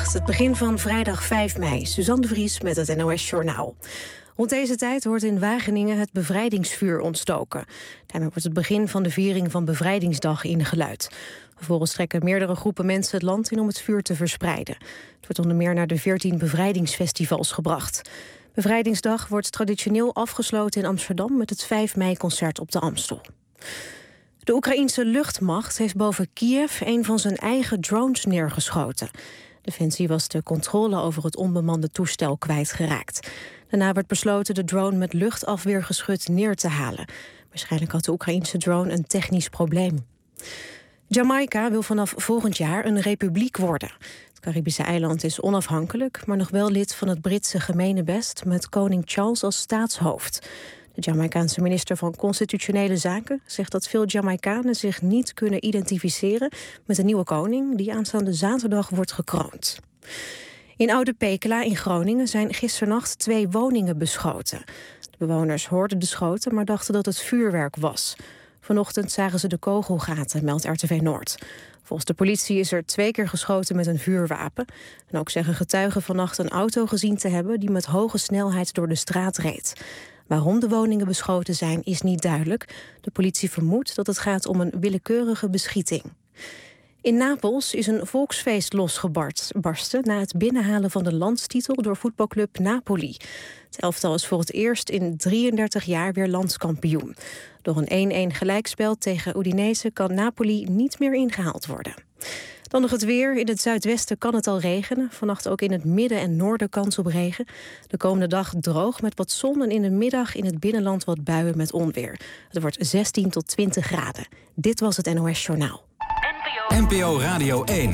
Goedenacht, het begin van vrijdag 5 mei. Suzanne de Vries met het NOS Journaal. Rond deze tijd wordt in Wageningen het bevrijdingsvuur ontstoken. Daarmee wordt het begin van de viering van Bevrijdingsdag ingeluid. Vervolgens trekken meerdere groepen mensen het land in om het vuur te verspreiden. Het wordt onder meer naar de 14 bevrijdingsfestivals gebracht. Bevrijdingsdag wordt traditioneel afgesloten in Amsterdam met het 5 mei-concert op de Amstel. De Oekraïense luchtmacht heeft boven Kiev een van zijn eigen drones neergeschoten. Defensie was de controle over het onbemande toestel kwijtgeraakt. Daarna werd besloten de drone met luchtafweergeschut neer te halen. Waarschijnlijk had de Oekraïense drone een technisch probleem. Jamaica wil vanaf volgend jaar een republiek worden. Het Caribische eiland is onafhankelijk, maar nog wel lid van het Britse gemeenebest met koning Charles als staatshoofd. De Jamaicaanse minister van Constitutionele Zaken zegt dat veel Jamaicanen zich niet kunnen identificeren met de nieuwe koning die aanstaande zaterdag wordt gekroond. In Oude Pekela in Groningen zijn gisternacht 2 woningen beschoten. De bewoners hoorden de schoten, maar dachten dat het vuurwerk was. Vanochtend zagen ze de kogelgaten, meldt RTV Noord. Volgens de politie is er 2 keer geschoten met een vuurwapen. En ook zeggen getuigen vannacht een auto gezien te hebben die met hoge snelheid door de straat reed. Waarom de woningen beschoten zijn, is niet duidelijk. De politie vermoedt dat het gaat om een willekeurige beschieting. In Napels is een volksfeest losgebarsten na het binnenhalen van de landstitel door voetbalclub Napoli. Het elftal is voor het eerst in 33 jaar weer landskampioen. Door een 1-1 gelijkspel tegen Udinese kan Napoli niet meer ingehaald worden. Dan nog het weer. In het zuidwesten kan het al regenen. Vannacht ook in het midden en noorden kans op regen. De komende dag droog met wat zon en in de middag in het binnenland wat buien met onweer. Het wordt 16 tot 20 graden. Dit was het NOS Journaal. NPO Radio 1.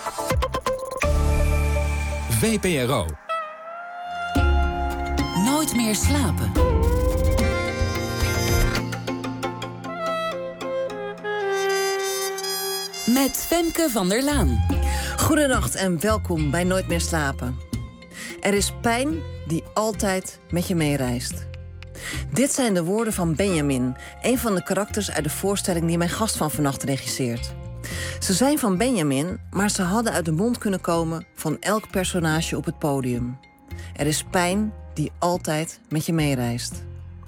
VPRO. Nooit meer slapen. Met Femke van der Laan. Goedenacht en welkom bij Nooit meer slapen. Er is pijn die altijd met je meereist. Dit zijn de woorden van Benjamin, een van de karakters uit de voorstelling die mijn gast van vannacht regisseert. Ze zijn van Benjamin, maar ze hadden uit de mond kunnen komen van elk personage op het podium. Er is pijn die altijd met je meereist.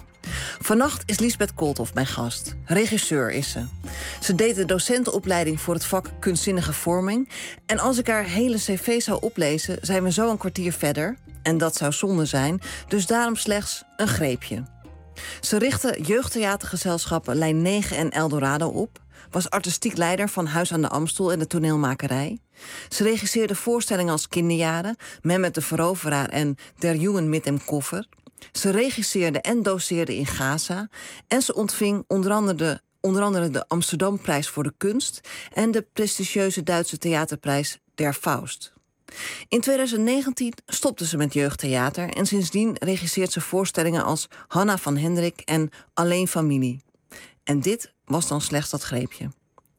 Vannacht is Liesbeth Koolthof mijn gast. Regisseur is ze. Ze deed de docentenopleiding voor het vak kunstzinnige vorming. En als ik haar hele cv zou oplezen, zijn we zo een kwartier verder. En dat zou zonde zijn, dus daarom slechts een greepje. Ze richtte jeugdtheatergezelschappen Lijn 9 en Eldorado op. Was artistiek leider van Huis aan de Amstel en de toneelmakerij. Ze regisseerde voorstellingen als Kinderjaren, Mehmet de Veroveraar en Der Jungen mit dem Koffer. Ze regisseerde en doceerde in Gaza. En ze ontving onder andere de Amsterdamprijs voor de kunst en de prestigieuze Duitse theaterprijs Der Faust. In 2019 stopte ze met jeugdtheater en sindsdien regisseert ze voorstellingen als Hanna van Hendrik en Alleen Familie. En dit was dan slechts dat greepje.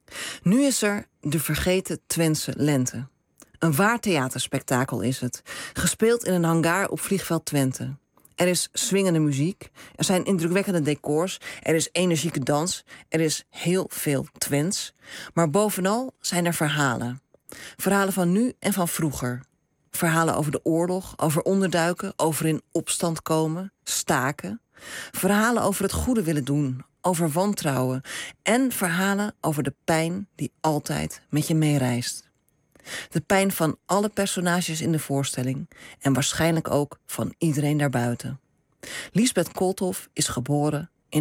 Nu is er de vergeten Twentse lente. Een waar theaterspektakel is het, gespeeld in een hangar op vliegveld Twente. Er is swingende muziek, er zijn indrukwekkende decors, er is energieke dans, er is heel veel Twents. Maar bovenal zijn er verhalen. Verhalen van nu en van vroeger. Verhalen over de oorlog, over onderduiken, over in opstand komen, staken. Verhalen over het goede willen doen, over wantrouwen. En verhalen over de pijn die altijd met je meereist. De pijn van alle personages in de voorstelling en waarschijnlijk ook van iedereen daarbuiten. Liesbeth Koolthof is geboren in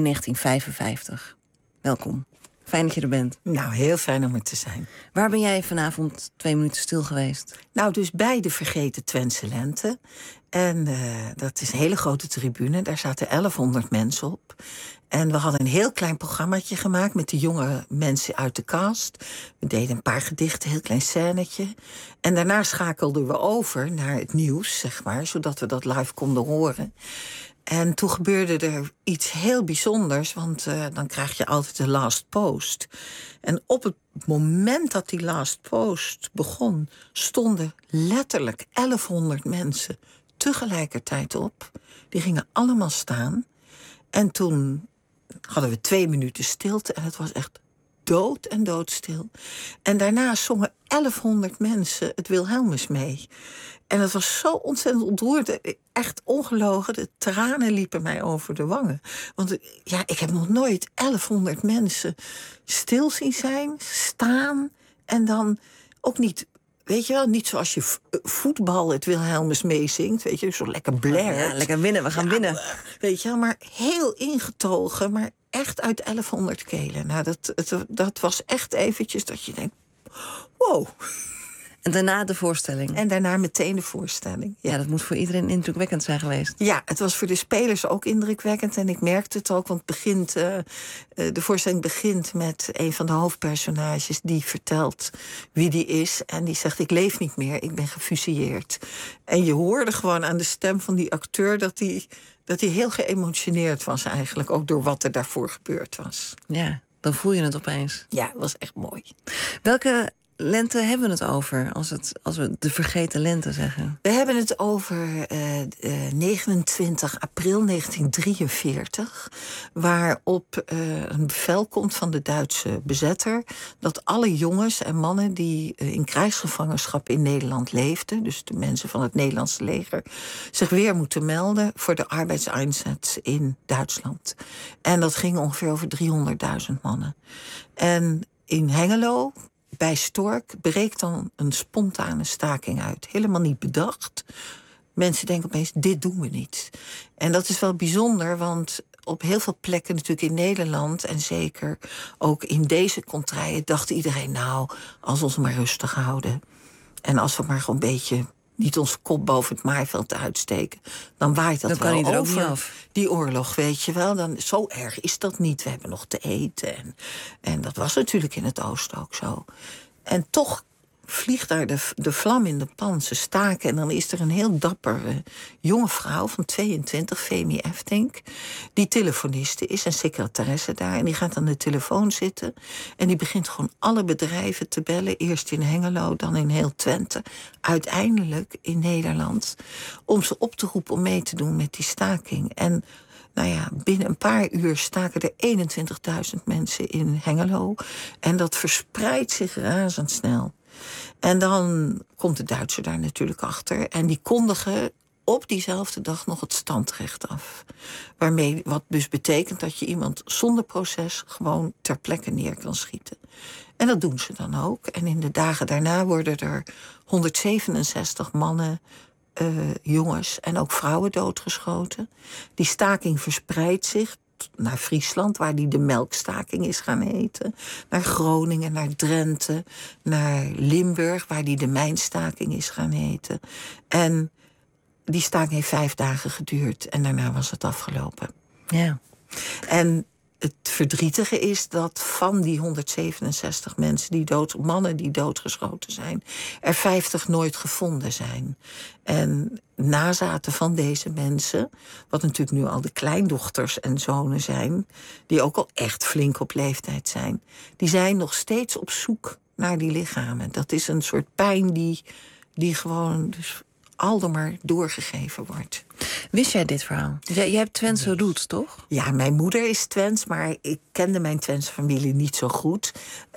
1955. Welkom. Fijn dat je er bent. Nou, heel fijn om er te zijn. Waar ben jij vanavond 2 minuten stil geweest? Nou, dus bij de vergeten Twentse lente. En dat is een hele grote tribune. Daar zaten 1100 mensen op. En we hadden een heel klein programmaatje gemaakt met de jonge mensen uit de cast. We deden een paar gedichten, een heel klein scènetje. En daarna schakelden we over naar het nieuws, zeg maar, zodat we dat live konden horen. En toen gebeurde er iets heel bijzonders, want dan krijg je altijd de last post. En op het moment dat die last post begon, stonden letterlijk 1100 mensen tegelijkertijd op. Die gingen allemaal staan. En toen hadden we 2 minuten stilte en het was echt dood en doodstil. En daarna zongen 1100 mensen het Wilhelmus mee. En dat was zo ontzettend ontroerend. Echt ongelogen. De tranen liepen mij over de wangen. Want ja, ik heb nog nooit 1100 mensen stil zien zijn, staan. En dan ook niet, weet je wel, niet zoals je voetbal het Wilhelmus meezingt. Weet je, zo lekker blaren. Ja, lekker winnen, we gaan winnen. Weet je wel, maar heel ingetogen. Maar echt uit 1100 kelen. Nou, dat was echt eventjes dat je denkt, wow. En daarna de voorstelling. En daarna meteen de voorstelling. Ja, dat moet voor iedereen indrukwekkend zijn geweest. Ja, het was voor de spelers ook indrukwekkend. En ik merkte het ook, want de voorstelling begint met een van de hoofdpersonages die vertelt wie die is. En die zegt, ik leef niet meer, ik ben gefusilleerd. En je hoorde gewoon aan de stem van die acteur dat hij heel geëmotioneerd was eigenlijk. Ook door wat er daarvoor gebeurd was. Ja, dan voel je het opeens. Ja, het was echt mooi. Welke lente hebben we het over, als we de vergeten lente zeggen? We hebben het over 29 april 1943... waarop een bevel komt van de Duitse bezetter dat alle jongens en mannen die in krijgsgevangenschap in Nederland leefden, dus de mensen van het Nederlandse leger, zich weer moeten melden voor de arbeidseinsatz in Duitsland. En dat ging ongeveer over 300.000 mannen. En in Hengelo, bij Stork, breekt dan een spontane staking uit. Helemaal niet bedacht. Mensen denken opeens, dit doen we niet. En dat is wel bijzonder, want op heel veel plekken natuurlijk in Nederland, en zeker ook in deze contraien, dacht iedereen, nou, als we ons maar rustig houden en als we maar gewoon een beetje niet ons kop boven het maaiveld uitsteken, dan waait dat dan wel kan over. Ook niet af. Die oorlog, weet je wel. Dan, zo erg is dat niet. We hebben nog te eten. En dat was natuurlijk in het oosten ook zo. En toch vliegt daar de vlam in de pan. Ze staken en dan is er een heel dappere jonge vrouw van 22, Femi Eftink, die telefoniste is en secretaresse daar. En die gaat aan de telefoon zitten en die begint gewoon alle bedrijven te bellen. Eerst in Hengelo, dan in heel Twente, uiteindelijk in Nederland, om ze op te roepen om mee te doen met die staking. En nou ja, binnen een paar uur staken er 21.000 mensen in Hengelo. En dat verspreidt zich razendsnel. En dan komt de Duitser daar natuurlijk achter. En die kondigen op diezelfde dag nog het standrecht af. Wat dus betekent dat je iemand zonder proces gewoon ter plekke neer kan schieten. En dat doen ze dan ook. En in de dagen daarna worden er 167 mannen, jongens en ook vrouwen doodgeschoten. Die staking verspreidt zich naar Friesland, waar die de melkstaking is gaan heten. Naar Groningen, naar Drenthe, naar Limburg, waar die de mijnstaking is gaan heten. En die staking heeft 5 dagen geduurd en daarna was het afgelopen. Ja. En het verdrietige is dat van die 167 mensen mannen die doodgeschoten zijn, er 50 nooit gevonden zijn. En nazaten van deze mensen, wat natuurlijk nu al de kleindochters en zonen zijn, die ook al echt flink op leeftijd zijn, die zijn nog steeds op zoek naar die lichamen. Dat is een soort pijn die gewoon dus aldoor doorgegeven wordt. Wist jij dit verhaal? Jij hebt Twentse roots, toch? Ja, mijn moeder is Twents, maar ik kende mijn Twentse familie niet zo goed.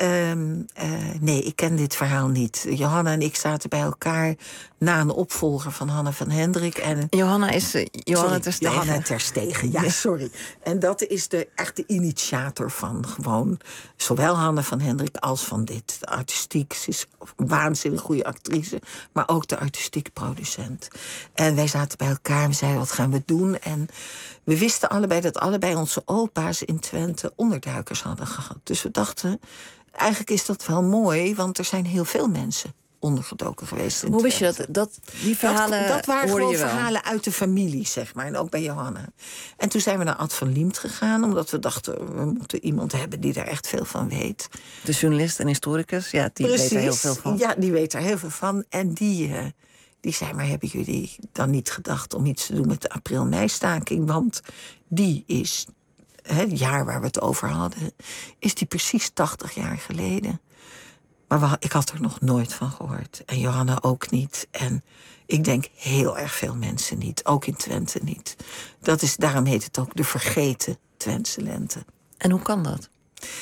Nee, ik ken dit verhaal niet. Johanna en ik zaten bij elkaar na een opvolger van Hanne van Hendrik. En Johanna is Johanna ter Stegen. Johanna ter Stegen, ja, sorry. En dat is de echte initiator van gewoon zowel Hanne van Hendrik als van dit. De artistiek, ze is een waanzinnig goede actrice, maar ook de artistiek producent. En wij zaten bij elkaar. We zeiden, wat gaan we doen? En we wisten allebei dat allebei onze opa's in Twente onderduikers hadden gehad. Dus we dachten, eigenlijk is dat wel mooi, want er zijn heel veel mensen ondergedoken geweest in Hoe wist Twente. je dat? Die verhalen Dat waren gewoon je wel. verhalen uit de familie, zeg maar. En ook bij Johanna. En toen zijn we naar Ad van Liemt gegaan, omdat we dachten, we moeten iemand hebben die daar echt veel van weet. De journalist en historicus, ja, die weet er heel veel van. Ja, die weet er heel veel van. En die zei, maar hebben jullie dan niet gedacht om iets te doen met de april-meistaking? Want die is, het jaar waar we het over hadden, is die precies 80 jaar geleden. Maar ik had er nog nooit van gehoord. En Johanna ook niet. En ik denk heel erg veel mensen niet. Ook in Twente niet. Daarom heet het ook de vergeten Twentse lente. En hoe kan dat?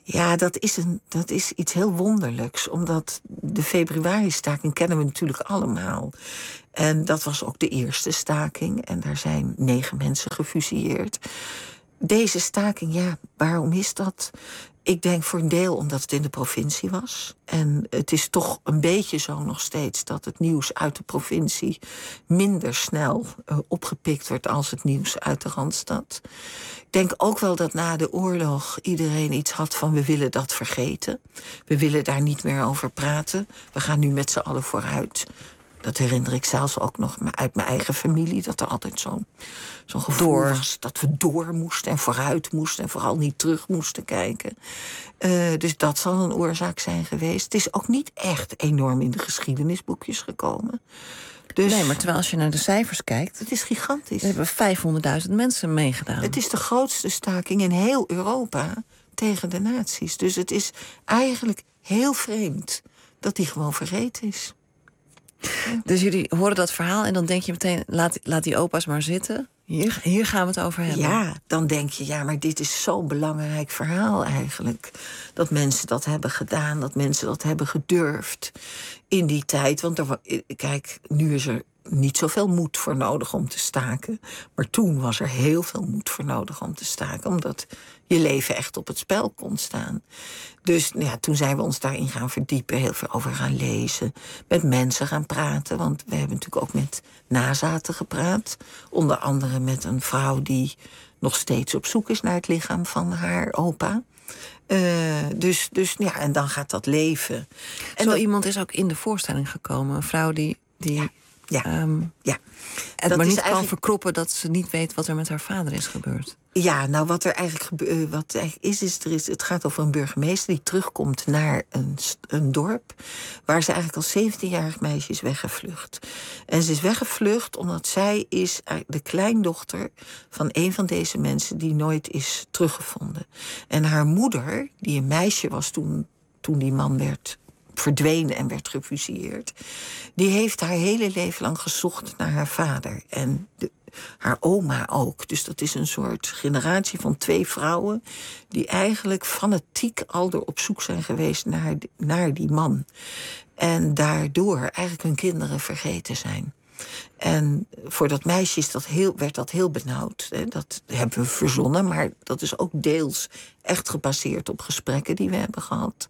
Ja, dat is iets heel wonderlijks. Omdat de februari-staking kennen we natuurlijk allemaal. En dat was ook de eerste staking. En daar zijn 9 mensen gefusilleerd. Deze staking, ja, waarom is dat? Ik denk voor een deel omdat het in de provincie was. En het is toch een beetje zo nog steeds dat het nieuws uit de provincie minder snel opgepikt wordt als het nieuws uit de Randstad. Ik denk ook wel dat na de oorlog iedereen iets had van we willen dat vergeten. We willen daar niet meer over praten. We gaan nu met z'n allen vooruit. Dat herinner ik zelfs ook nog uit mijn eigen familie. Dat er altijd zo'n gevoel was dat we door moesten en vooruit moesten. En vooral niet terug moesten kijken. Dus dat zal een oorzaak zijn geweest. Het is ook niet echt enorm in de geschiedenisboekjes gekomen. Dus, nee, maar terwijl als je naar de cijfers kijkt... Het is gigantisch. Er hebben 500.000 mensen meegedaan. Het is de grootste staking in heel Europa tegen de nazi's. Dus het is eigenlijk heel vreemd dat die gewoon vergeten is. Dus jullie horen dat verhaal en dan denk je meteen... laat die opa's maar zitten. Hier gaan we het over hebben. Ja, dan denk je, ja, maar dit is zo'n belangrijk verhaal eigenlijk. Dat mensen dat hebben gedaan, dat mensen dat hebben gedurfd in die tijd. Want kijk, nu is er niet zoveel moed voor nodig om te staken. Maar toen was er heel veel moed voor nodig om te staken. Omdat je leven echt op het spel kon staan. Dus ja, toen zijn we ons daarin gaan verdiepen. Heel veel over gaan lezen. Met mensen gaan praten. Want we hebben natuurlijk ook met nazaten gepraat. Onder andere met een vrouw die nog steeds op zoek is naar het lichaam van haar opa. Dus ja, en dan gaat dat leven. En zo iemand is ook in de voorstelling gekomen. Een vrouw die ja. Het dat maar is niet kan eigenlijk verkroppen dat ze niet weet wat er met haar vader is gebeurd. Ja, nou wat er eigenlijk het gaat over een burgemeester die terugkomt naar een dorp waar ze eigenlijk als 17-jarig meisje is weggevlucht. En ze is weggevlucht omdat zij is de kleindochter van een van deze mensen die nooit is teruggevonden. En haar moeder, die een meisje was toen die man werd verdwenen en werd gefusilleerd, die heeft haar hele leven lang gezocht naar haar vader. En haar oma ook. Dus dat is een soort generatie van 2 vrouwen die eigenlijk fanatiek al door op zoek zijn geweest naar die man. En daardoor eigenlijk hun kinderen vergeten zijn. En voor dat meisje werd dat heel benauwd. Hè. Dat hebben we verzonnen, maar dat is ook deels echt gebaseerd op gesprekken die we hebben gehad.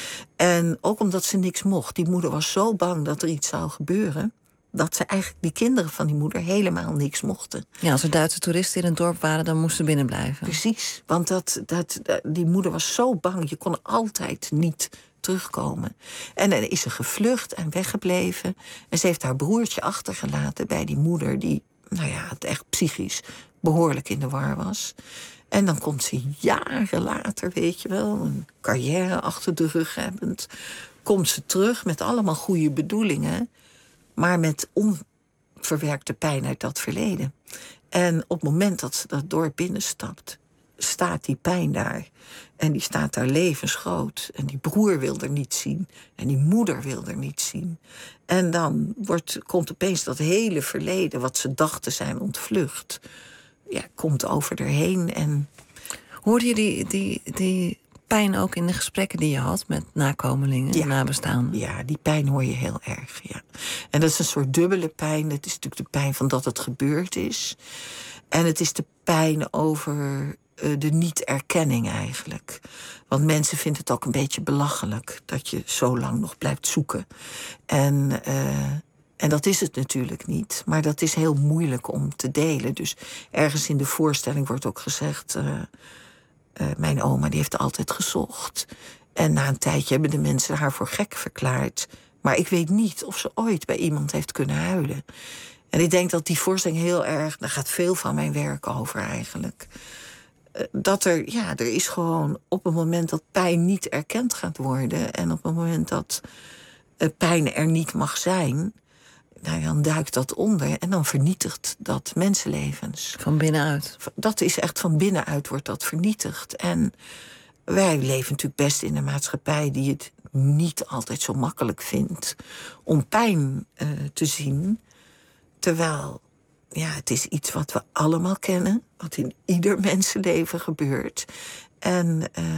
En ook omdat ze niks mocht. Die moeder was zo bang dat er iets zou gebeuren, dat ze eigenlijk die kinderen van die moeder helemaal niks mochten. Ja, als er Duitse toeristen in het dorp waren, dan moesten ze binnen blijven. Precies, want die moeder was zo bang. Je kon altijd niet terugkomen. En dan is ze gevlucht en weggebleven. En ze heeft haar broertje achtergelaten bij die moeder die, het echt psychisch behoorlijk in de war was. En dan komt ze jaren later, weet je wel, een carrière achter de rug hebbend, komt ze terug met allemaal goede bedoelingen, maar met onverwerkte pijn uit dat verleden. En op het moment dat ze dat dorp binnenstapt, staat die pijn daar. En die staat daar levensgroot. En die broer wil er niet zien. En die moeder wil er niet zien. En dan komt opeens dat hele verleden, wat ze dachten zijn ontvlucht, komt over erheen. En hoorde je die pijn ook in de gesprekken die je had met nakomelingen en nabestaanden? Ja, die pijn hoor je heel erg, ja. En dat is een soort dubbele pijn. Het is natuurlijk de pijn van dat het gebeurd is. En het is de pijn over de niet-erkenning eigenlijk. Want mensen vinden het ook een beetje belachelijk dat je zo lang nog blijft zoeken. En dat is het natuurlijk niet. Maar dat is heel moeilijk om te delen. Dus ergens in de voorstelling wordt ook gezegd, mijn oma die heeft altijd gezocht. En na een tijdje hebben de mensen haar voor gek verklaard. Maar ik weet niet of ze ooit bij iemand heeft kunnen huilen. En ik denk dat die voorstelling heel erg, daar gaat veel van mijn werk over eigenlijk. Dat er is gewoon op het moment dat pijn niet erkend gaat worden, en op het moment dat pijn er niet mag zijn, dan duikt dat onder en dan vernietigt dat mensenlevens. Van binnenuit. Dat is echt van binnenuit wordt dat vernietigd. En wij leven natuurlijk best in een maatschappij die het niet altijd zo makkelijk vindt om pijn te zien. Terwijl, het is iets wat we allemaal kennen, wat in ieder mensenleven gebeurt. En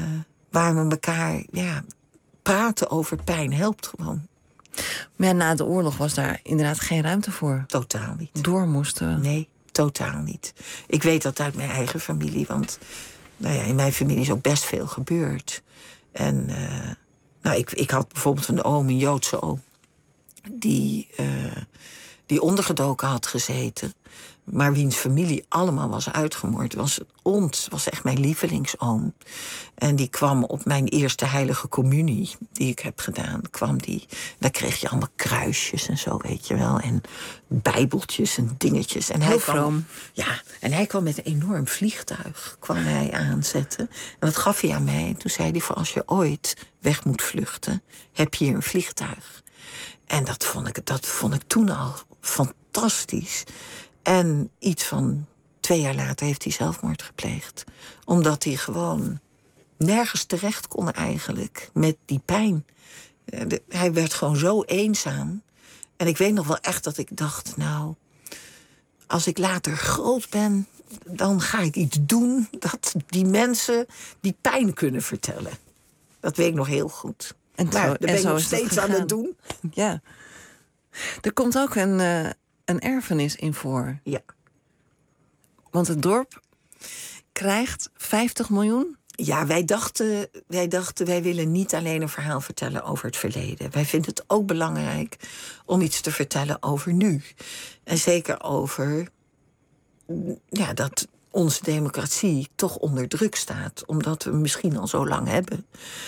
waar we elkaar praten over pijn helpt gewoon. Maar na de oorlog was daar inderdaad geen ruimte voor. Totaal niet. Door moesten we. Nee, totaal niet. Ik weet dat uit mijn eigen familie, want in mijn familie is ook best veel gebeurd. En ik had bijvoorbeeld een Joodse oom, die ondergedoken had gezeten, maar wiens familie allemaal was uitgemoord. Was echt mijn lievelingsoom. En die kwam op mijn eerste heilige communie die ik heb gedaan. Daar kreeg je allemaal kruisjes en zo, weet je wel. En bijbeltjes en dingetjes. En heel vroom. Ja, en hij kwam met een enorm vliegtuig, kwam hij aanzetten. En dat gaf hij aan mij. En toen zei hij, voor als je ooit weg moet vluchten, heb je hier een vliegtuig. En dat vond ik toen al fantastisch. En iets van 2 jaar later heeft hij zelfmoord gepleegd. Omdat hij gewoon nergens terecht kon eigenlijk met die pijn. Hij werd gewoon zo eenzaam. En ik weet nog wel echt dat ik dacht, als ik later groot ben, dan ga ik iets doen dat die mensen die pijn kunnen vertellen. Dat weet ik nog heel goed. En daar ben ik nog steeds aan het doen. Ja. Er komt ook een erfenis in voor. Ja. Want het dorp krijgt 50 miljoen. Ja, wij dachten, wij willen niet alleen een verhaal vertellen over het verleden. Wij vinden het ook belangrijk om iets te vertellen over nu. En zeker over dat onze democratie toch onder druk staat. Omdat we misschien al zo lang hebben.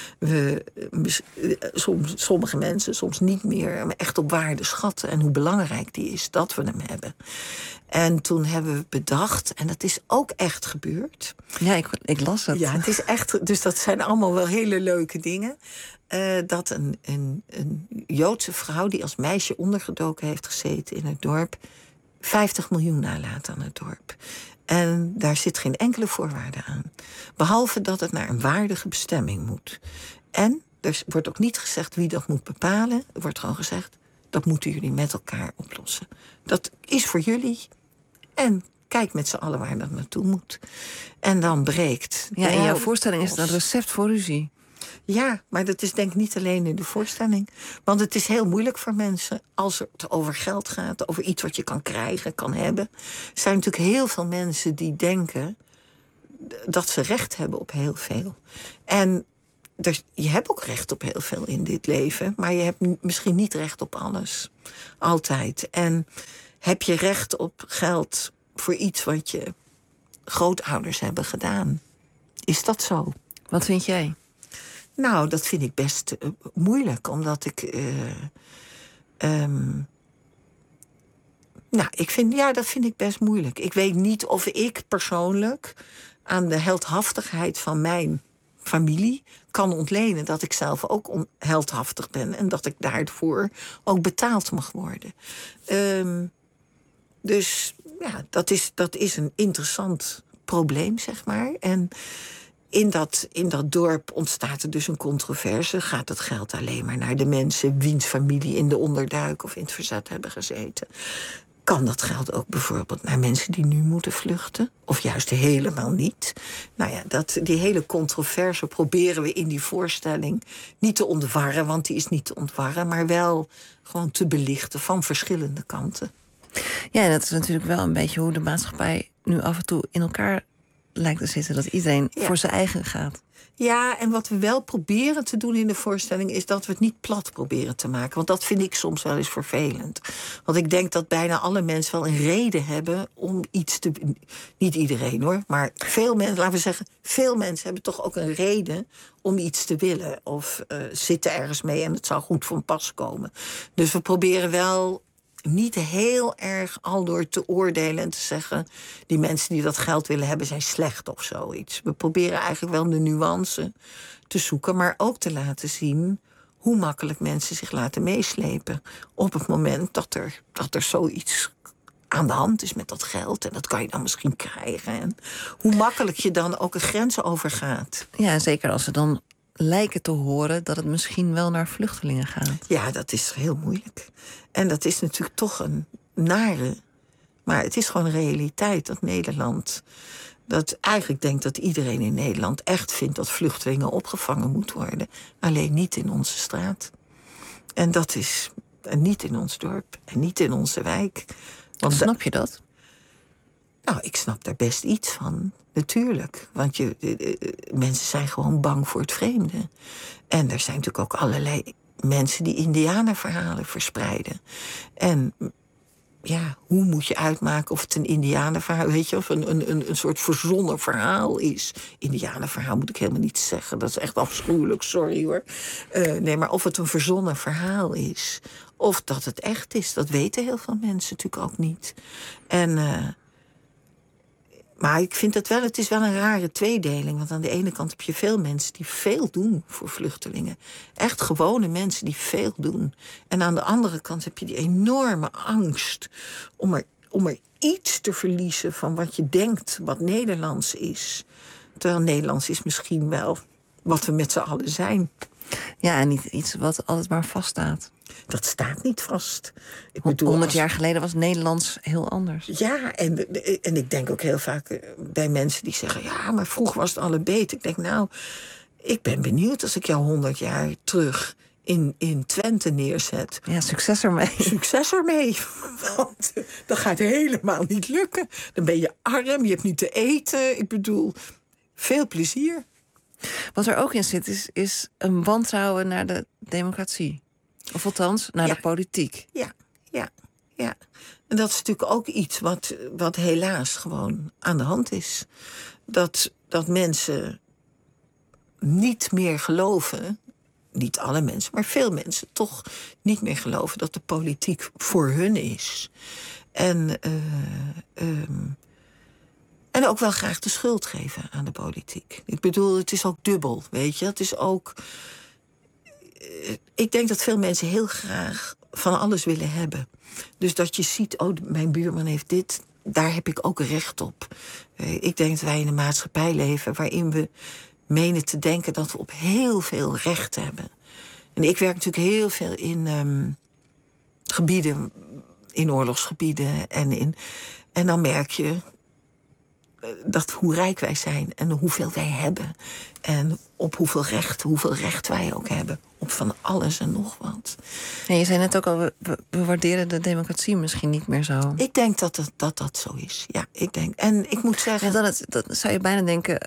Sommige mensen soms niet meer echt op waarde schatten. En hoe belangrijk die is dat we hem hebben. En toen hebben we bedacht, en dat is ook echt gebeurd. Ja, ik las het. Ja, het is echt. Dus dat zijn allemaal wel hele leuke dingen. Dat een Joodse vrouw die als meisje ondergedoken heeft gezeten in het dorp 50 miljoen nalaat aan het dorp. En daar zit geen enkele voorwaarde aan. Behalve dat het naar een waardige bestemming moet. En er wordt ook niet gezegd wie dat moet bepalen. Er wordt gewoon gezegd, dat moeten jullie met elkaar oplossen. Dat is voor jullie. En kijk met z'n allen waar dat naartoe moet. En dan breekt. Ja, in jouw voorstelling is het een recept voor ruzie. Ja, maar dat is denk ik niet alleen in de voorstelling. Want het is heel moeilijk voor mensen als het over geld gaat, over iets wat je kan krijgen, kan hebben. Er zijn natuurlijk heel veel mensen die denken dat ze recht hebben op heel veel. En je hebt ook recht op heel veel in dit leven, maar je hebt misschien niet recht op alles. Altijd. En heb je recht op geld voor iets wat je grootouders hebben gedaan? Is dat zo? Wat vind jij? Nou, dat vind ik best moeilijk, omdat dat vind ik best moeilijk. Ik weet niet of ik persoonlijk aan de heldhaftigheid van mijn familie kan ontlenen dat ik zelf ook heldhaftig ben en dat ik daarvoor ook betaald mag worden. Dus ja, dat is een interessant probleem, zeg maar. En in dat dorp ontstaat er dus een controverse. Gaat het geld alleen maar naar de mensen wiens familie in de onderduik of in het verzet hebben gezeten? Kan dat geld ook bijvoorbeeld naar mensen die nu moeten vluchten? Of juist helemaal niet? Nou ja, die hele controverse proberen we in die voorstelling niet te ontwarren, want die is niet te ontwarren, maar wel gewoon te belichten van verschillende kanten. Ja, dat is natuurlijk wel een beetje hoe de maatschappij nu af en toe in elkaar lijkt te zitten. Dat iedereen voor zijn eigen gaat. Ja, en wat we wel proberen te doen in de voorstelling is dat we het niet plat proberen te maken. Want dat vind ik soms wel eens vervelend. Want ik denk dat bijna alle mensen wel een reden hebben om iets te... Niet iedereen hoor, maar veel mensen, laten we zeggen, veel mensen hebben toch ook een reden om iets te willen. Of zitten ergens mee en het zou goed van pas komen. Dus we proberen wel niet heel erg al door te oordelen en te zeggen, die mensen die dat geld willen hebben zijn slecht of zoiets. We proberen eigenlijk wel de nuance te zoeken, maar ook te laten zien hoe makkelijk mensen zich laten meeslepen op het moment dat er zoiets aan de hand is met dat geld. En dat kan je dan misschien krijgen. En hoe makkelijk je dan ook een grens overgaat. Ja, zeker als ze dan lijken te horen dat het misschien wel naar vluchtelingen gaat. Ja, dat is heel moeilijk. En dat is natuurlijk toch een nare. Maar het is gewoon een realiteit dat Nederland dat eigenlijk denkt dat iedereen in Nederland echt vindt dat vluchtelingen opgevangen moeten worden. Alleen niet in onze straat. En dat is niet in ons dorp en niet in onze wijk. Want Snap je dat? Nou, ik snap daar best iets van, natuurlijk. Want mensen zijn gewoon bang voor het vreemde. En er zijn natuurlijk ook allerlei mensen die indianenverhalen verspreiden. En ja, hoe moet je uitmaken of het een indianenverhaal, weet je, of een soort verzonnen verhaal is. Indianenverhaal moet ik helemaal niet zeggen, dat is echt afschuwelijk, sorry hoor. Nee, maar of het een verzonnen verhaal is, of dat het echt is, dat weten heel veel mensen natuurlijk ook niet. Maar ik vind het is wel een rare tweedeling. Want aan de ene kant heb je veel mensen die veel doen voor vluchtelingen. Echt gewone mensen die veel doen. En aan de andere kant heb je die enorme angst om er iets te verliezen van wat je denkt wat Nederlands is. Terwijl Nederlands is misschien wel wat we met z'n allen zijn. Ja, en niet iets wat altijd maar vaststaat. Dat staat niet vast. Ik bedoel, 100 jaar geleden was Nederlands heel anders. Ja, en ik denk ook heel vaak bij mensen die zeggen, ja, maar vroeger was het alle beter. Ik denk, nou, ik ben benieuwd als ik jou 100 jaar terug in Twente neerzet. Ja, succes ermee. Succes ermee. Want dat gaat helemaal niet lukken. Dan ben je arm, je hebt niet te eten. Ik bedoel, veel plezier. Wat er ook in zit, is een wantrouwen naar de democratie. Of althans, naar de politiek. Ja. En dat is natuurlijk ook iets wat helaas gewoon aan de hand is. Dat mensen niet meer geloven, niet alle mensen, maar veel mensen toch niet meer geloven dat de politiek voor hun is. En ook wel graag de schuld geven aan de politiek. Ik bedoel, het is ook dubbel, weet je. Het is ook. Ik denk dat veel mensen heel graag van alles willen hebben. Dus dat je ziet, oh, mijn buurman heeft dit, daar heb ik ook recht op. Ik denk dat wij in een maatschappij leven waarin we menen te denken dat we op heel veel recht hebben. En ik werk natuurlijk heel veel in gebieden, in oorlogsgebieden. En dan merk je dat hoe rijk wij zijn en hoeveel wij hebben. En op hoeveel recht wij ook hebben. Op van alles en nog wat. Ja, je zei net ook al, we waarderen de democratie misschien niet meer zo. Ik denk dat zo is. Ja, ik denk. En ik moet zeggen. Ja, dat zou je bijna denken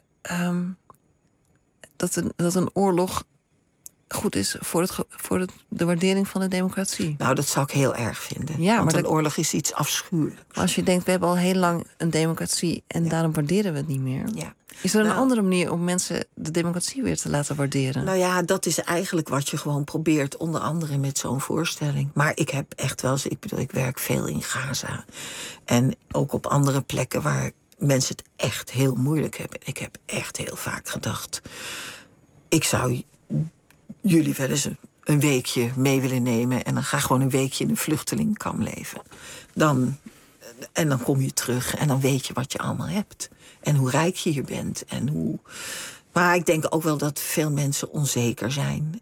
dat een oorlog goed is voor de waardering van de democratie. Nou, dat zou ik heel erg vinden. Ja, want maar een oorlog is iets afschuwelijks. Als je denkt, we hebben al heel lang een democratie en daarom waarderen we het niet meer. Ja. Is er een andere manier om mensen de democratie weer te laten waarderen? Nou ja, dat is eigenlijk wat je gewoon probeert, onder andere met zo'n voorstelling. Maar ik heb echt wel eens, ik werk veel in Gaza. En ook op andere plekken waar mensen het echt heel moeilijk hebben. Ik heb echt heel vaak gedacht, ik zou jullie wel eens een weekje mee willen nemen en dan ga gewoon een weekje in een vluchtelingenkamp leven. En dan kom je terug en dan weet je wat je allemaal hebt. En hoe rijk je hier bent. Maar ik denk ook wel dat veel mensen onzeker zijn.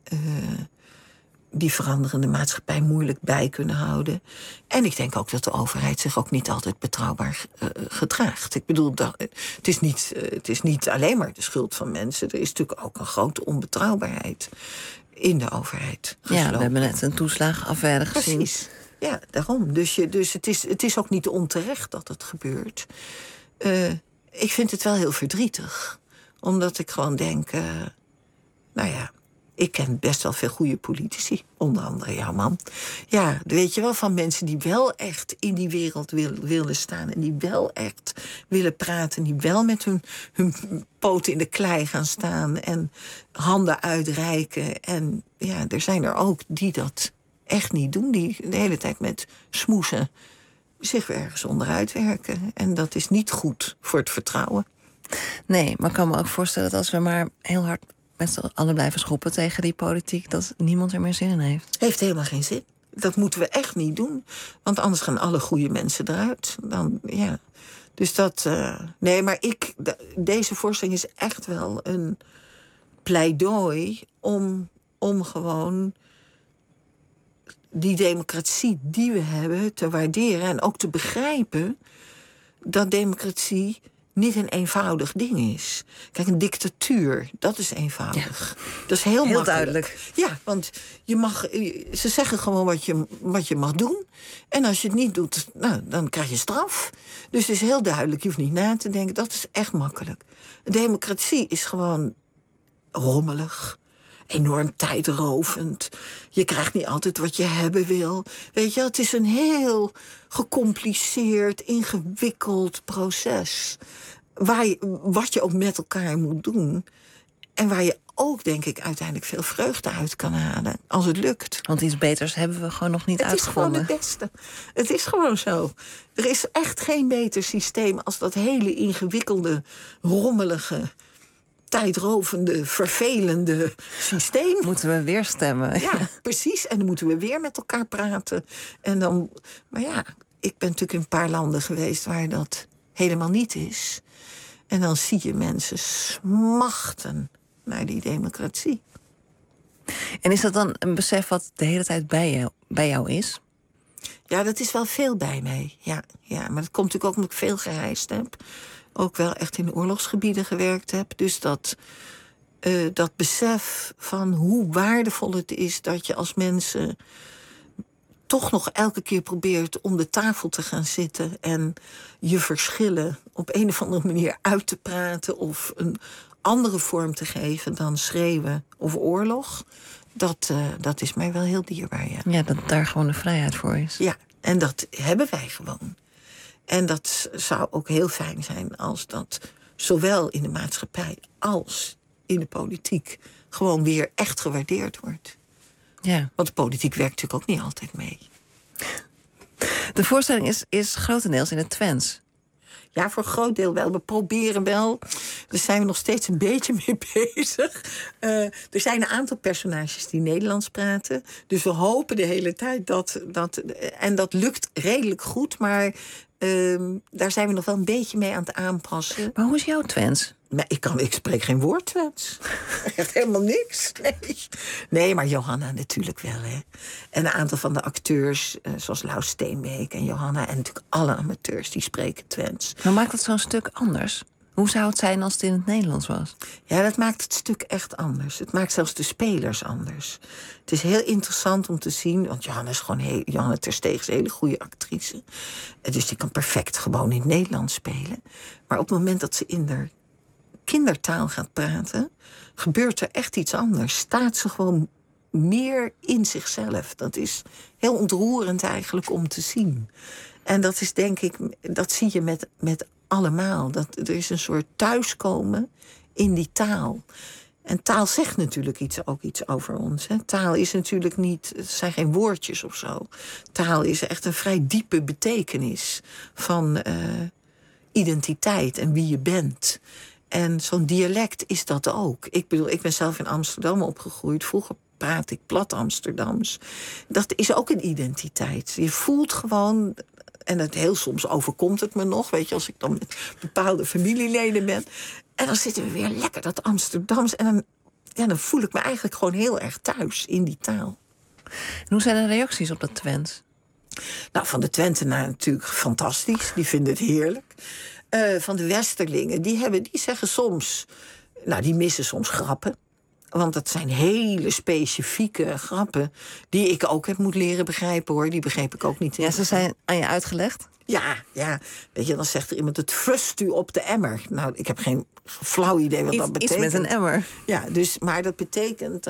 Die veranderende maatschappij moeilijk bij kunnen houden. En ik denk ook dat de overheid zich ook niet altijd betrouwbaar gedraagt. Ik bedoel, het is niet alleen maar de schuld van mensen. Er is natuurlijk ook een grote onbetrouwbaarheid in de overheid geslopen. Ja, we hebben net een toeslagenaffaire gezien. Precies. Ja, daarom. Dus het is ook niet onterecht dat het gebeurt. Ik vind het wel heel verdrietig. Omdat ik gewoon denk, nou ja, ik ken best wel veel goede politici. Onder andere jouw man. Ja, weet je wel, van mensen die wel echt in die wereld willen staan. En die wel echt willen praten. Die wel met hun poten in de klei gaan staan. En handen uitreiken. En ja, er zijn er ook die dat echt niet doen. Die de hele tijd met smoesen zich ergens onderuit werken. En dat is niet goed voor het vertrouwen. Nee, maar ik kan me ook voorstellen dat als we maar heel hard met z'n allen blijven schoppen tegen die politiek, dat niemand er meer zin in heeft. Heeft helemaal geen zin. Dat moeten we echt niet doen. Want anders gaan alle goede mensen eruit. Dus dat. Nee, maar deze voorstelling is echt wel een pleidooi om gewoon die democratie die we hebben te waarderen. En ook te begrijpen dat democratie niet een eenvoudig ding is. Kijk, een dictatuur, dat is eenvoudig. Ja. Dat is heel makkelijk. Duidelijk. Ja, want ze zeggen gewoon wat je mag doen. En als je het niet doet, nou, dan krijg je straf. Dus het is heel duidelijk, je hoeft niet na te denken. Dat is echt makkelijk. Democratie is gewoon rommelig. Enorm tijdrovend. Je krijgt niet altijd wat je hebben wil. Weet je, het is een heel gecompliceerd, ingewikkeld proces. Wat je ook met elkaar moet doen. En waar je ook, denk ik, uiteindelijk veel vreugde uit kan halen. Als het lukt. Want iets beters hebben we gewoon nog niet uitgevonden. Het is gewoon het beste. Het is gewoon zo. Er is echt geen beter systeem als dat hele ingewikkelde, rommelige, tijdrovende, vervelende systeem. Moeten we weer stemmen. Ja, precies. En dan moeten we weer met elkaar praten. En dan, maar ja, ik ben natuurlijk in een paar landen geweest waar dat helemaal niet is. En dan zie je mensen smachten naar die democratie. En is dat dan een besef wat de hele tijd bij jou is? Ja, dat is wel veel bij mij. Ja, maar dat komt natuurlijk ook omdat ik veel gereisd heb. Ook wel echt in oorlogsgebieden gewerkt heb. Dus dat besef van hoe waardevol het is dat je als mensen toch nog elke keer probeert om de tafel te gaan zitten en je verschillen op een of andere manier uit te praten of een andere vorm te geven dan schreeuwen of oorlog. Dat is mij wel heel dierbaar, ja. Ja, dat daar gewoon de vrijheid voor is. Ja, en dat hebben wij gewoon. En dat zou ook heel fijn zijn als dat zowel in de maatschappij als in de politiek gewoon weer echt gewaardeerd wordt. Ja. Want de politiek werkt natuurlijk ook niet altijd mee. De voorstelling is grotendeels in het Twents. Ja, voor een groot deel wel. We proberen wel. Daar zijn we nog steeds een beetje mee bezig. Er zijn een aantal personages die Nederlands praten. Dus we hopen de hele tijd dat en dat lukt redelijk goed. Maar daar zijn we nog wel een beetje mee aan het aanpassen. Maar hoe is jouw Twents? Maar ik spreek geen woord Twents. Echt helemaal niks. Nee, maar Johanna natuurlijk wel, hè. En een aantal van de acteurs, zoals Lau Steenbeek en Johanna, en natuurlijk alle amateurs, die spreken Twents. Maar maakt het zo'n stuk anders? Hoe zou het zijn als het in het Nederlands was? Ja, dat maakt het stuk echt anders. Het maakt zelfs de spelers anders. Het is heel interessant om te zien, want Johanna Terstegen is een hele goede actrice. Dus die kan perfect gewoon in het Nederlands spelen. Maar op het moment dat ze in de kindertaal gaat praten, gebeurt er echt iets anders. Staat ze gewoon meer in zichzelf. Dat is heel ontroerend eigenlijk om te zien. En dat is, denk ik, dat zie je met allemaal. Er is een soort thuiskomen in die taal. En taal zegt natuurlijk ook iets over ons. Hè. Taal is natuurlijk niet, het zijn geen woordjes of zo. Taal is echt een vrij diepe betekenis van identiteit en wie je bent. En zo'n dialect is dat ook. Ik bedoel, ik ben zelf in Amsterdam opgegroeid. Vroeger praat ik plat Amsterdams. Dat is ook een identiteit. Je voelt gewoon, en het heel soms overkomt het me nog, weet je, als ik dan met bepaalde familieleden ben. En dan zitten we weer lekker dat Amsterdams. En dan voel ik me eigenlijk gewoon heel erg thuis in die taal. En hoe zijn de reacties op dat Twents? Nou, van de Twentenaren natuurlijk fantastisch. Die vinden het heerlijk. Van de Westerlingen, die zeggen soms, nou, die missen soms grappen. Want dat zijn hele specifieke grappen die ik ook heb moeten leren begrijpen, hoor. Die begreep ik ook niet. Ja, ze zijn aan je uitgelegd? Ja. Weet je, dan zegt er iemand, het frust u op de emmer. Nou, ik heb geen flauw idee wat dat betekent. Iets met een emmer. Ja, dus, maar dat betekent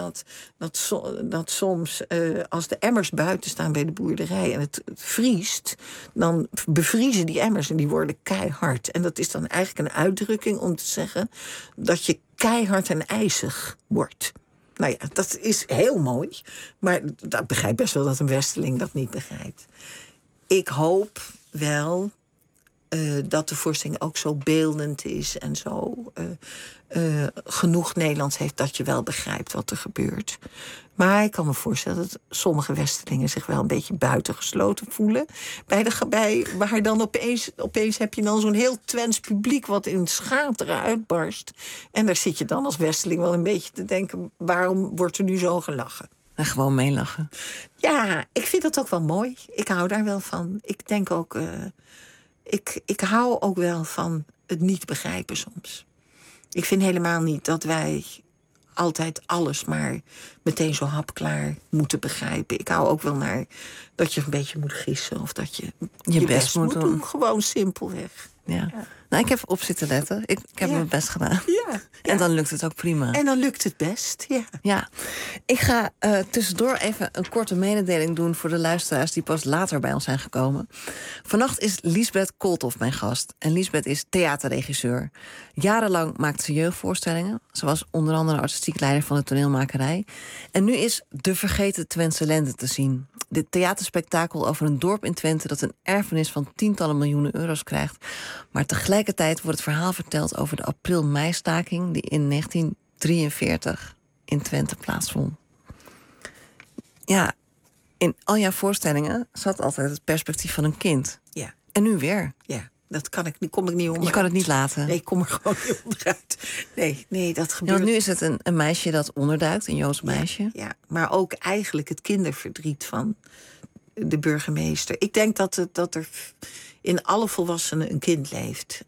dat soms, als de emmers buiten staan bij de boerderij en het vriest, dan bevriezen die emmers en die worden keihard. En dat is dan eigenlijk een uitdrukking om te zeggen dat je keihard en ijzig wordt. Nou ja, dat is heel mooi. Maar ik begrijp best wel dat een Westerling dat niet begrijpt. Ik hoop wel dat de voorstelling ook zo beeldend is en zo genoeg Nederlands heeft dat je wel begrijpt wat er gebeurt. Maar ik kan me voorstellen dat sommige Westerlingen zich wel een beetje buitengesloten voelen. Waar dan opeens heb je dan zo'n heel Twents publiek wat in schateren uitbarst. En daar zit je dan als Westerling wel een beetje te denken, waarom wordt er nu zo gelachen? En gewoon meelachen. Ja, ik vind dat ook wel mooi. Ik hou daar wel van. Ik denk ook, ik hou ook wel van het niet begrijpen soms. Ik vind helemaal niet dat wij altijd alles maar meteen zo hapklaar moeten begrijpen. Ik hou ook wel naar dat je een beetje moet gissen of dat je best moet doen. Gewoon simpelweg. Ja. Nou, ik heb op zitten letten. Ik heb mijn best gedaan. Ja. En dan lukt het ook prima. En dan lukt het best, ja. Ja. Ik ga tussendoor even een korte mededeling doen voor de luisteraars die pas later bij ons zijn gekomen. Vannacht is Liesbeth Kooltof mijn gast. En Liesbeth is theaterregisseur. Jarenlang maakte ze jeugdvoorstellingen. Ze was onder andere artistiek leider van de toneelmakerij. En nu is De Vergeten Twentse Lente te zien. Dit theaterspektakel over een dorp in Twente dat een erfenis van tientallen miljoenen euro's krijgt. Maar tegelijkertijd wordt het verhaal verteld over de april-meistaking die in 1943 in Twente plaatsvond. Ja, in al jouw voorstellingen zat altijd het perspectief van een kind. Ja. En nu weer. Ja, kom ik niet onderuit. Je kan het niet laten. Nee, ik kom er gewoon niet onderuit. Nee, dat gebeurt. Ja, want nu is het een meisje dat onderduikt, een Joods meisje. Ja, maar ook eigenlijk het kinderverdriet van de burgemeester. Ik denk dat er in alle volwassenen een kind leeft.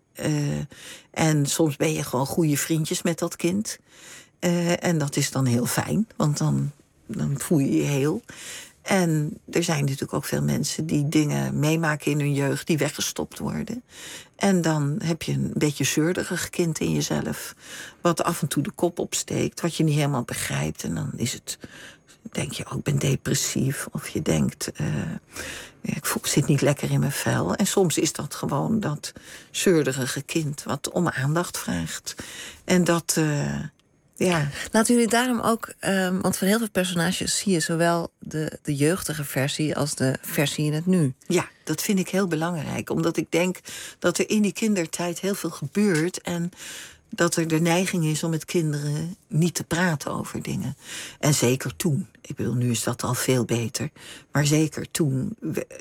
En soms ben je gewoon goede vriendjes met dat kind. En dat is dan heel fijn, want dan voel je je heel. En er zijn natuurlijk ook veel mensen die dingen meemaken in hun jeugd die weggestopt worden. En dan heb je een beetje zeurderig kind in jezelf, wat af en toe de kop opsteekt, wat je niet helemaal begrijpt. En dan denk je, ik ben depressief. Of je denkt, ik zit niet lekker in mijn vel. En soms is dat gewoon dat zeurderige kind wat om aandacht vraagt. En dat... Ja. Laten jullie daarom ook, want van heel veel personages zie je zowel de jeugdige versie als de versie in het nu. Ja, dat vind ik heel belangrijk. Omdat ik denk dat er in die kindertijd heel veel gebeurt. En dat er de neiging is om met kinderen niet te praten over dingen. En zeker toen. Ik bedoel, nu is dat al veel beter. Maar zeker toen,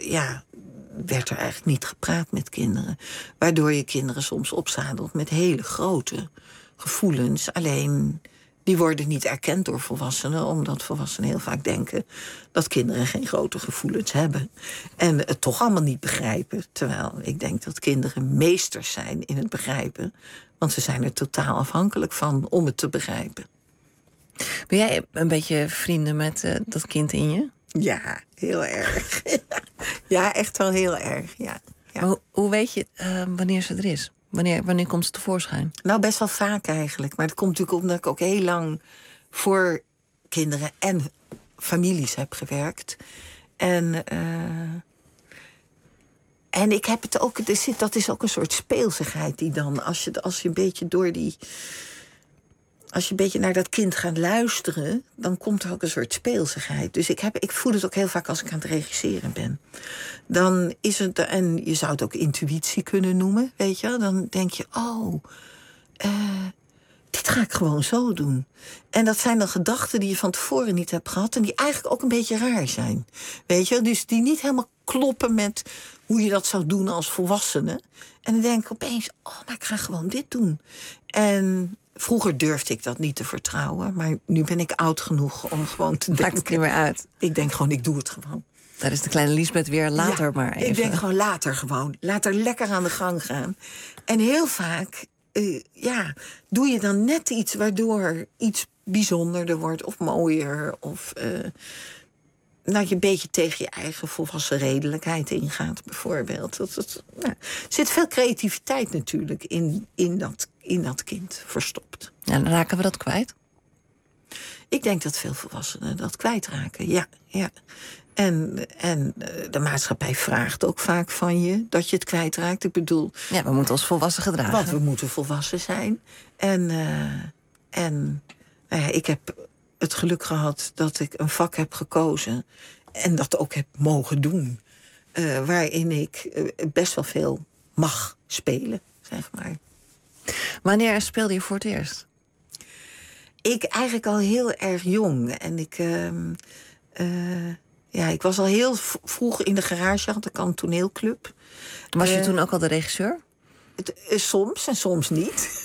werd er eigenlijk niet gepraat met kinderen. Waardoor je kinderen soms opzadelt met hele grote gevoelens. Alleen, die worden niet erkend door volwassenen, omdat volwassenen heel vaak denken dat kinderen geen grote gevoelens hebben. En het toch allemaal niet begrijpen. Terwijl ik denk dat kinderen meesters zijn in het begrijpen. Want ze zijn er totaal afhankelijk van om het te begrijpen. Ben jij een beetje vrienden met dat kind in je? Ja, heel erg. Ja, echt wel heel erg, ja. Maar hoe weet je wanneer ze er is? Wanneer komt ze tevoorschijn? Nou, best wel vaak eigenlijk. Maar dat komt natuurlijk omdat ik ook heel lang voor kinderen en families heb gewerkt. En ik heb het ook, dat is ook een soort speelsigheid die dan, als je een beetje als je een beetje naar dat kind gaat luisteren, dan komt er ook een soort speelsigheid. Dus ik voel het ook heel vaak als ik aan het regisseren ben. Dan is het, en je zou het ook intuïtie kunnen noemen, weet je. Dan denk je, dit ga ik gewoon zo doen. En dat zijn dan gedachten die je van tevoren niet hebt gehad en die eigenlijk ook een beetje raar zijn. Weet je, dus die niet helemaal kloppen met hoe je dat zou doen als volwassene. En dan denk ik opeens, maar ik ga gewoon dit doen. En vroeger durfde ik dat niet te vertrouwen, maar nu ben ik oud genoeg om gewoon te denken. Maakt het niet meer uit. Ik denk gewoon, ik doe het gewoon. Daar is de kleine Liesbeth weer later maar even. Ik denk gewoon later gewoon. Laat er lekker aan de gang gaan. En heel vaak, doe je dan net iets waardoor iets bijzonderder wordt of mooier. Of je een beetje tegen je eigen volwassen redelijkheid ingaat, bijvoorbeeld. Er zit veel creativiteit natuurlijk in dat kind verstopt. Ja, dan raken we dat kwijt? Ik denk dat veel volwassenen dat kwijtraken, ja. En de maatschappij vraagt ook vaak van je dat je het kwijtraakt. Ik bedoel, ja, we moeten ons volwassen gedragen. Want we moeten volwassen zijn. En ik heb het geluk gehad dat ik een vak heb gekozen en dat ook heb mogen doen. Waarin ik best wel veel mag spelen, zeg maar. Wanneer speelde je voor het eerst? Ik eigenlijk al heel erg jong. En ik was al heel vroeg in de garage, had ik al een toneelclub. Was je toen ook al de regisseur? Soms en soms niet.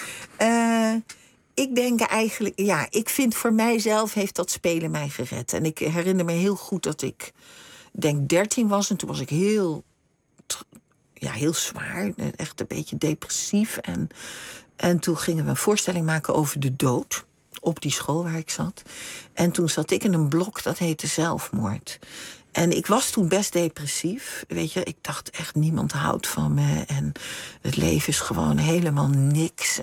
Ik denk eigenlijk, ik vind voor mijzelf heeft dat spelen mij gered. En ik herinner me heel goed dat ik denk 13 was. En toen was ik heel heel zwaar. Echt een beetje depressief. En toen gingen we een voorstelling maken over de dood. Op die school waar ik zat. En toen zat ik in een blok dat heette zelfmoord. En ik was toen best depressief. Weet je, ik dacht echt, niemand houdt van me. En het leven is gewoon helemaal niks.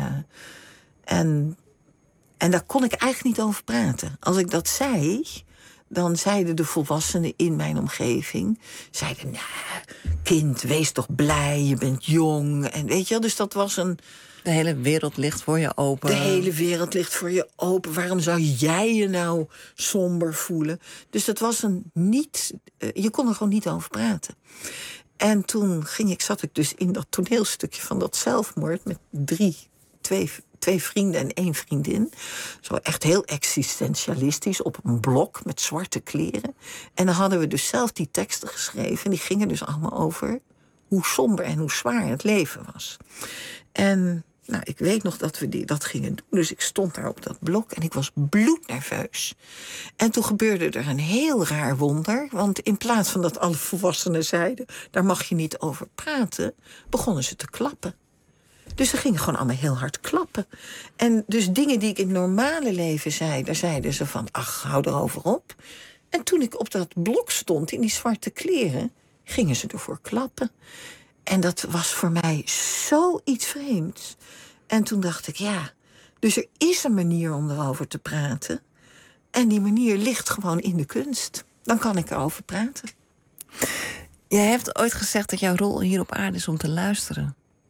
En daar kon ik eigenlijk niet over praten. Als ik dat zei, dan zeiden de volwassenen in mijn omgeving... zeiden, nou, kind, wees toch blij, je bent jong. En weet je, dus dat was een... De hele wereld ligt voor je open. De hele wereld ligt voor je open. Waarom zou jij je nou somber voelen? Dus dat was een niet... je kon er gewoon niet over praten. En toen zat ik dus in dat toneelstukje van dat zelfmoord... met twee vrienden en 1 vriendin. Zo echt heel existentialistisch op een blok met zwarte kleren. En dan hadden we dus zelf die teksten geschreven. En die gingen dus allemaal over hoe somber en hoe zwaar het leven was. En nou, ik weet nog dat we dat gingen doen. Dus ik stond daar op dat blok en ik was bloednerveus. En toen gebeurde er een heel raar wonder. Want in plaats van dat alle volwassenen zeiden... daar mag je niet over praten, begonnen ze te klappen. Dus ze gingen gewoon allemaal heel hard klappen. En dus dingen die ik in het normale leven zei... daar zeiden ze van, ach, hou erover op. En toen ik op dat blok stond in die zwarte kleren... gingen ze ervoor klappen. En dat was voor mij zoiets vreemds. En toen dacht ik, ja, dus er is een manier om erover te praten. En die manier ligt gewoon in de kunst. Dan kan ik erover praten. Jij hebt ooit gezegd dat jouw rol hier op aarde is om te luisteren.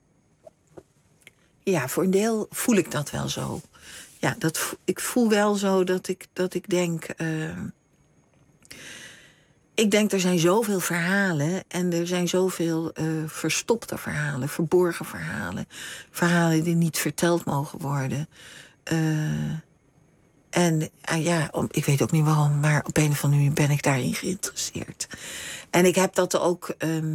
Ja, voor een deel voel ik dat wel zo. Ja, ik voel wel zo dat ik denk... ik denk, er zijn zoveel verhalen... en er zijn zoveel verstopte verhalen, verborgen verhalen. Verhalen die niet verteld mogen worden. Ik weet ook niet waarom... maar op een of andere manier ben ik daarin geïnteresseerd. En ik heb dat ook...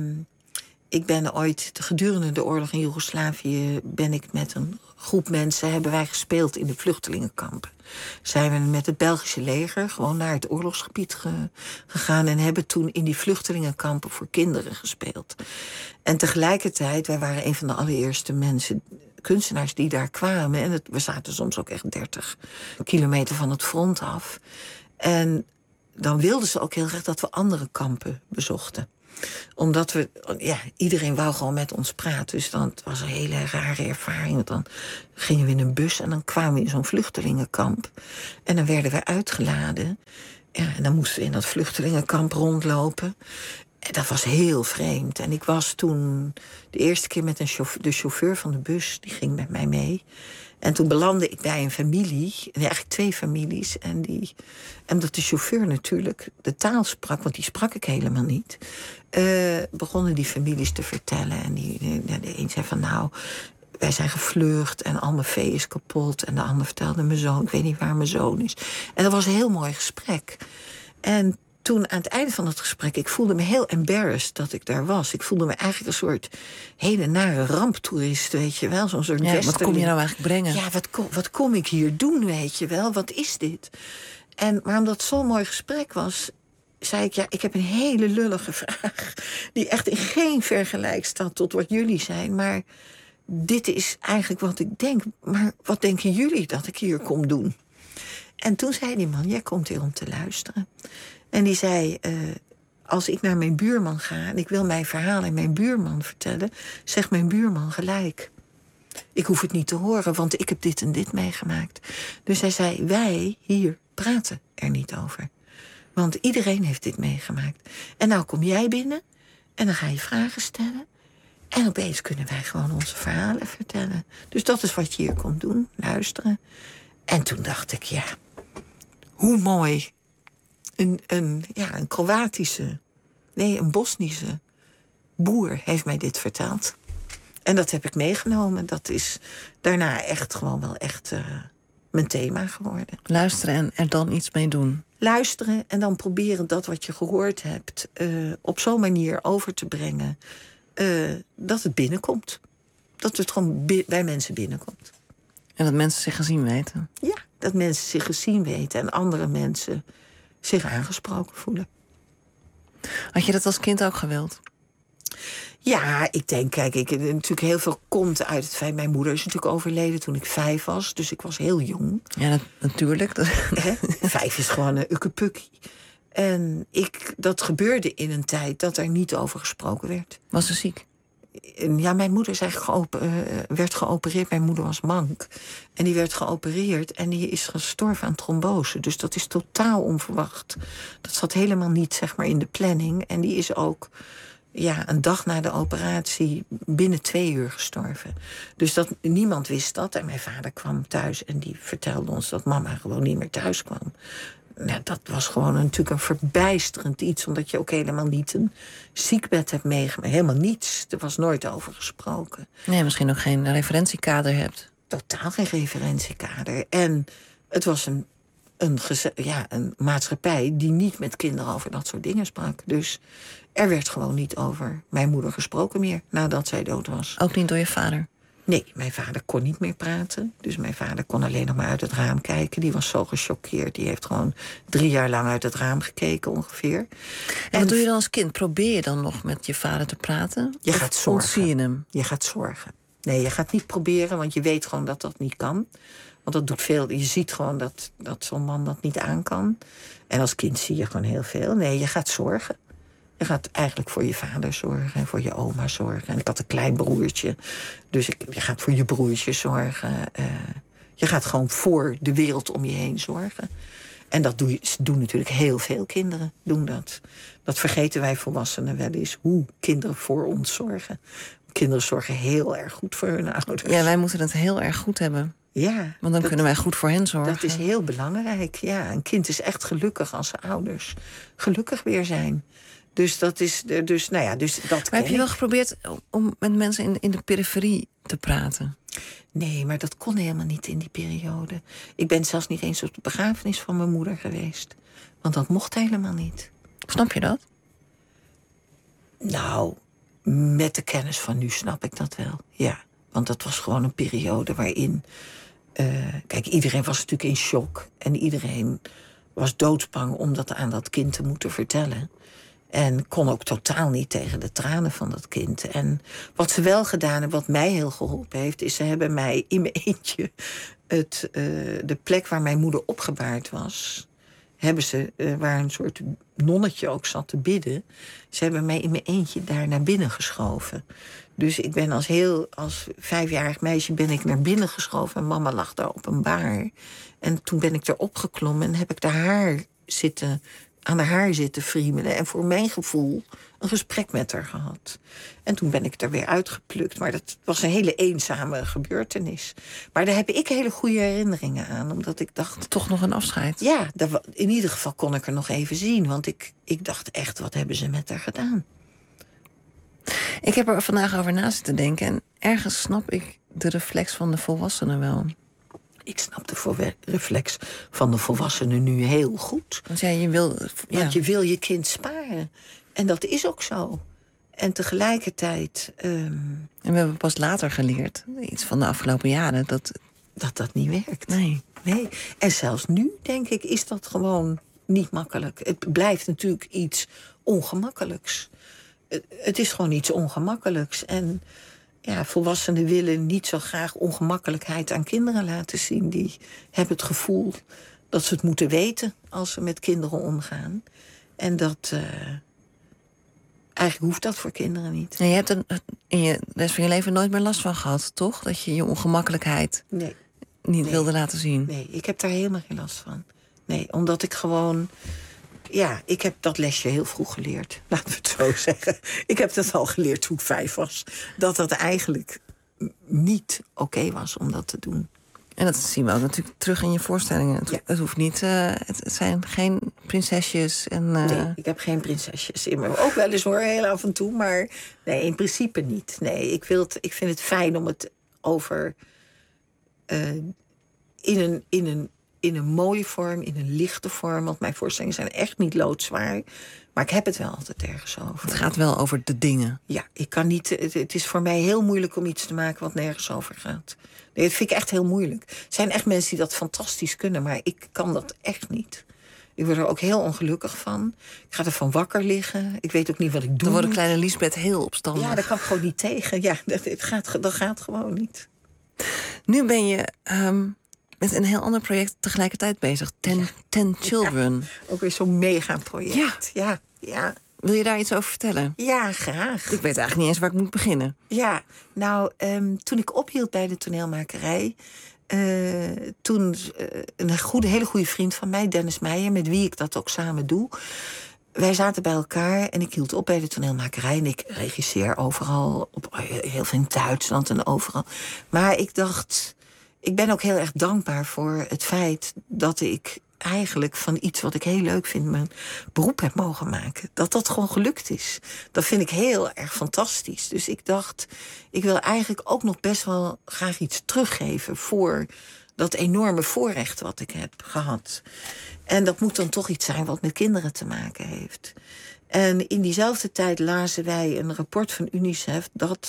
ik ben ooit, gedurende de oorlog in Joegoslavië... ben ik met een groep mensen, hebben wij gespeeld in de vluchtelingenkampen. Zijn we met het Belgische leger gewoon naar het oorlogsgebied gegaan... en hebben toen in die vluchtelingenkampen voor kinderen gespeeld. En tegelijkertijd, wij waren een van de allereerste kunstenaars die daar kwamen... en we zaten soms ook echt 30 kilometer van het front af. En dan wilden ze ook heel graag dat we andere kampen bezochten. Omdat iedereen wou gewoon met ons praten. Dus het was een hele rare ervaring. Want dan gingen we in een bus en dan kwamen we in zo'n vluchtelingenkamp. En dan werden we uitgeladen. Ja, en dan moesten we in dat vluchtelingenkamp rondlopen. En dat was heel vreemd. En ik was toen de eerste keer met de chauffeur van de bus. Die ging met mij mee. En toen belandde ik bij een familie, eigenlijk 2 families. En omdat de chauffeur natuurlijk de taal sprak, want die sprak ik helemaal niet... begonnen die families te vertellen. En de een zei van, nou, wij zijn gevlucht en al mijn vee is kapot. En de ander vertelde, mijn zoon, ik weet niet waar mijn zoon is. En dat was een heel mooi gesprek. En toen aan het einde van het gesprek... ik voelde me heel embarrassed dat ik daar was. Ik voelde me eigenlijk een soort hele nare ramptoerist, weet je wel. Zo'n soort wat kom je nou eigenlijk brengen? Ja, wat kom ik hier doen, weet je wel? Wat is dit? Maar omdat het zo'n mooi gesprek was... zei ik, ja, ik heb een hele lullige vraag... die echt in geen vergelijk staat tot wat jullie zijn. Maar dit is eigenlijk wat ik denk. Maar wat denken jullie dat ik hier kom doen? En toen zei die man, jij komt hier om te luisteren. En die zei, als ik naar mijn buurman ga... en ik wil mijn verhaal aan mijn buurman vertellen... zegt mijn buurman gelijk. Ik hoef het niet te horen, want ik heb dit en dit meegemaakt. Dus hij zei, wij hier praten er niet over. Want iedereen heeft dit meegemaakt. En nou kom jij binnen en dan ga je vragen stellen... en opeens kunnen wij gewoon onze verhalen vertellen. Dus dat is wat je hier komt doen, luisteren. En toen dacht ik, ja, hoe mooi... Een Bosnische boer heeft mij dit verteld. En dat heb ik meegenomen. Dat is daarna echt gewoon wel echt mijn thema geworden. Luisteren en er dan iets mee doen. Luisteren en dan proberen dat wat je gehoord hebt... op zo'n manier over te brengen... dat het binnenkomt. Dat het gewoon bij mensen binnenkomt. En dat mensen zich gezien weten. Ja, dat mensen zich gezien weten en andere mensen... zich aangesproken voelen. Had je dat als kind ook gewild? Ja, ik denk, kijk, natuurlijk heel veel komt uit het feit... mijn moeder is natuurlijk overleden toen ik 5 was. Dus ik was heel jong. Ja, natuurlijk. 5 is gewoon een ukkepukkie. En dat gebeurde in een tijd dat er niet over gesproken werd. Was ze ziek? Ja, mijn moeder is eigenlijk werd geopereerd. Mijn moeder was mank. En die werd geopereerd en die is gestorven aan trombose. Dus dat is totaal onverwacht. Dat zat helemaal niet, zeg maar, in de planning. En die is ook een dag na de operatie binnen 2 uur gestorven. Dus niemand wist dat. En mijn vader kwam thuis en die vertelde ons dat mama gewoon niet meer thuis kwam. Nou, dat was gewoon natuurlijk een verbijsterend iets... omdat je ook helemaal niet een ziekbed hebt meegemaakt. Helemaal niets. Er was nooit over gesproken. Nee, misschien ook geen referentiekader hebt. Totaal geen referentiekader. En het was een maatschappij die niet met kinderen over dat soort dingen sprak. Dus er werd gewoon niet over mijn moeder gesproken meer... nadat zij dood was. Ook niet door je vader? Nee, mijn vader kon niet meer praten. Dus mijn vader kon alleen nog maar uit het raam kijken. Die was zo gechoqueerd. Die heeft gewoon 3 jaar lang uit het raam gekeken ongeveer. En wat doe je dan als kind? Probeer je dan nog met je vader te praten? Je gaat zorgen. Ontzie je hem? Je gaat zorgen. Nee, je gaat niet proberen, want je weet gewoon dat dat niet kan. Want dat doet veel. Je ziet gewoon dat zo'n man dat niet aan kan. En als kind zie je gewoon heel veel. Nee, je gaat zorgen. Je gaat eigenlijk voor je vader zorgen en voor je oma zorgen. En ik had een klein broertje. Dus je gaat voor je broertje zorgen. Je gaat gewoon voor de wereld om je heen zorgen. En dat doen natuurlijk heel veel kinderen. Doen dat. Dat vergeten wij volwassenen wel eens. Hoe kinderen voor ons zorgen. Kinderen zorgen heel erg goed voor hun ouders. Ja, wij moeten het heel erg goed hebben. Ja. Want dan kunnen wij goed voor hen zorgen. Dat is heel belangrijk. Ja, een kind is echt gelukkig als zijn ouders gelukkig weer zijn. Dus dat is, dus dat. Maar heb je wel geprobeerd om met mensen in de periferie te praten? Nee, maar dat kon helemaal niet in die periode. Ik ben zelfs niet eens op de begrafenis van mijn moeder geweest. Want dat mocht helemaal niet. Snap je dat? Nou, met de kennis van nu snap ik dat wel, ja. Want dat was gewoon een periode waarin... kijk, iedereen was natuurlijk in shock. En iedereen was doodsbang om dat aan dat kind te moeten vertellen. En kon ook totaal niet tegen de tranen van dat kind. En wat ze wel gedaan hebben, wat mij heel geholpen heeft... is ze hebben mij in mijn eentje de plek waar mijn moeder opgebaard was... hebben ze, waar een soort nonnetje ook zat te bidden... ze hebben mij in mijn eentje daar naar binnen geschoven. Dus ik ben als 5-jarig meisje ben ik naar binnen geschoven... en mama lag daar op een baar. En toen ben ik erop geklommen en heb ik aan haar zitten friemelen... en voor mijn gevoel een gesprek met haar gehad. En toen ben ik er weer uitgeplukt. Maar dat was een hele eenzame gebeurtenis. Maar daar heb ik hele goede herinneringen aan. Omdat ik dacht... Toch nog een afscheid? Ja, in ieder geval kon ik er nog even zien. Want ik dacht echt, wat hebben ze met haar gedaan? Ik heb er vandaag over na zitten denken. En ergens snap ik de reflex van de volwassenen wel. Ik snap de reflex van de volwassenen nu heel goed. Want je wil... Want je wil je kind sparen. En dat is ook zo. En tegelijkertijd... En we hebben pas later geleerd, iets van de afgelopen jaren... dat niet werkt. Nee. En zelfs nu, denk ik, is dat gewoon niet makkelijk. Het blijft natuurlijk iets ongemakkelijks. Het is gewoon iets ongemakkelijks. En ja, volwassenen willen niet zo graag ongemakkelijkheid aan kinderen laten zien. Die hebben het gevoel dat ze het moeten weten als ze met kinderen omgaan. En dat... eigenlijk hoeft dat voor kinderen niet. En je hebt er in de rest van je leven nooit meer last van gehad, toch? Dat je je ongemakkelijkheid niet wilde laten zien. Nee, ik heb daar helemaal geen last van. Nee, omdat ik gewoon... Ja, ik heb dat lesje heel vroeg geleerd. Laten we het zo zeggen. Ik heb dat al geleerd toen ik 5 was. Dat eigenlijk niet oké was om dat te doen. En dat zien we ook natuurlijk terug in je voorstellingen. Het hoeft niet... het zijn geen prinsesjes. Nee, ik heb geen prinsesjes in me. Ook wel eens hoor, heel af en toe. Maar nee, in principe niet. Nee, ik vind het fijn om het over... in een mooie vorm, in een lichte vorm. Want mijn voorstellingen zijn echt niet loodzwaar. Maar ik heb het wel altijd ergens over. Het gaat wel over de dingen. Ja, ik kan niet... Het is voor mij heel moeilijk om iets te maken wat nergens over gaat. Nee, dat vind ik echt heel moeilijk. Er zijn echt mensen die dat fantastisch kunnen, maar ik kan dat echt niet. Ik word er ook heel ongelukkig van. Ik ga ervan wakker liggen. Ik weet ook niet wat ik doe. Dan wordt de kleine Liesbeth heel opstandig. Ja, daar kan ik gewoon niet tegen. Ja, dat gaat gewoon niet. Nu ben je met een heel ander project tegelijkertijd bezig. Ten Children. Ook weer zo'n mega project. Ja. Wil je daar iets over vertellen? Ja, graag. Ik weet eigenlijk niet eens waar ik moet beginnen. Ja, nou, toen ik ophield bij de toneelmakerij... toen een hele goede vriend van mij, Dennis Meijer... met wie ik dat ook samen doe... wij zaten bij elkaar en ik hield op bij de toneelmakerij... en ik regisseer overal, heel veel in Duitsland en overal. Maar ik dacht, ik ben ook heel erg dankbaar voor het feit... dat ik eigenlijk van iets wat ik heel leuk vind... mijn beroep heb mogen maken. Dat gewoon gelukt is. Dat vind ik heel erg fantastisch. Dus ik dacht, ik wil eigenlijk ook nog best wel graag iets teruggeven... voor dat enorme voorrecht wat ik heb gehad. En dat moet dan toch iets zijn wat met kinderen te maken heeft. En in diezelfde tijd lazen wij een rapport van UNICEF...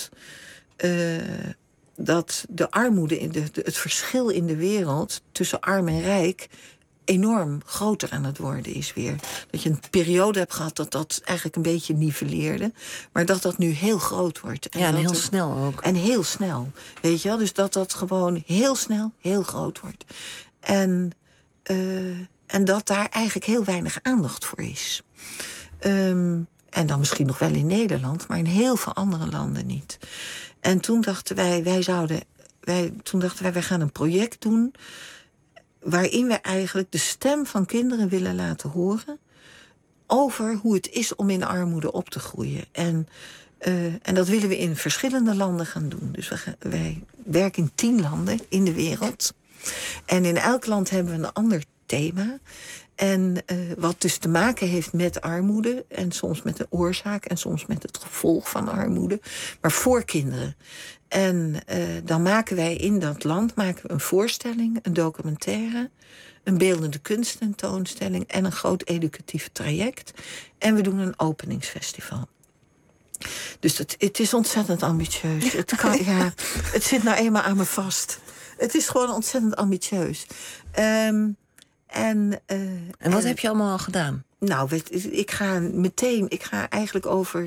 dat de armoede, het verschil in de wereld tussen arm en rijk... enorm groter aan het worden is weer. Dat je een periode hebt gehad dat eigenlijk een beetje niveleerde... maar dat nu heel groot wordt. En heel snel ook. En heel snel, weet je wel. Dus dat gewoon heel snel heel groot wordt. En dat daar eigenlijk heel weinig aandacht voor is. En dan misschien nog wel in Nederland... maar in heel veel andere landen niet. En toen dachten wij gaan een project doen... waarin we eigenlijk de stem van kinderen willen laten horen... over hoe het is om in armoede op te groeien. En dat willen we in verschillende landen gaan doen. Dus wij werken in 10 landen in de wereld. En in elk land hebben we een ander thema... En wat dus te maken heeft met armoede... en soms met de oorzaak en soms met het gevolg van armoede... maar voor kinderen. En dan maken wij in dat land een voorstelling, een documentaire... een beeldende kunsttentoonstelling en een groot educatief traject. En we doen een openingsfestival. Dus het is ontzettend ambitieus. Het zit nou eenmaal aan me vast. Het is gewoon ontzettend ambitieus. En wat heb je allemaal al gedaan? Nou, ik ga eigenlijk over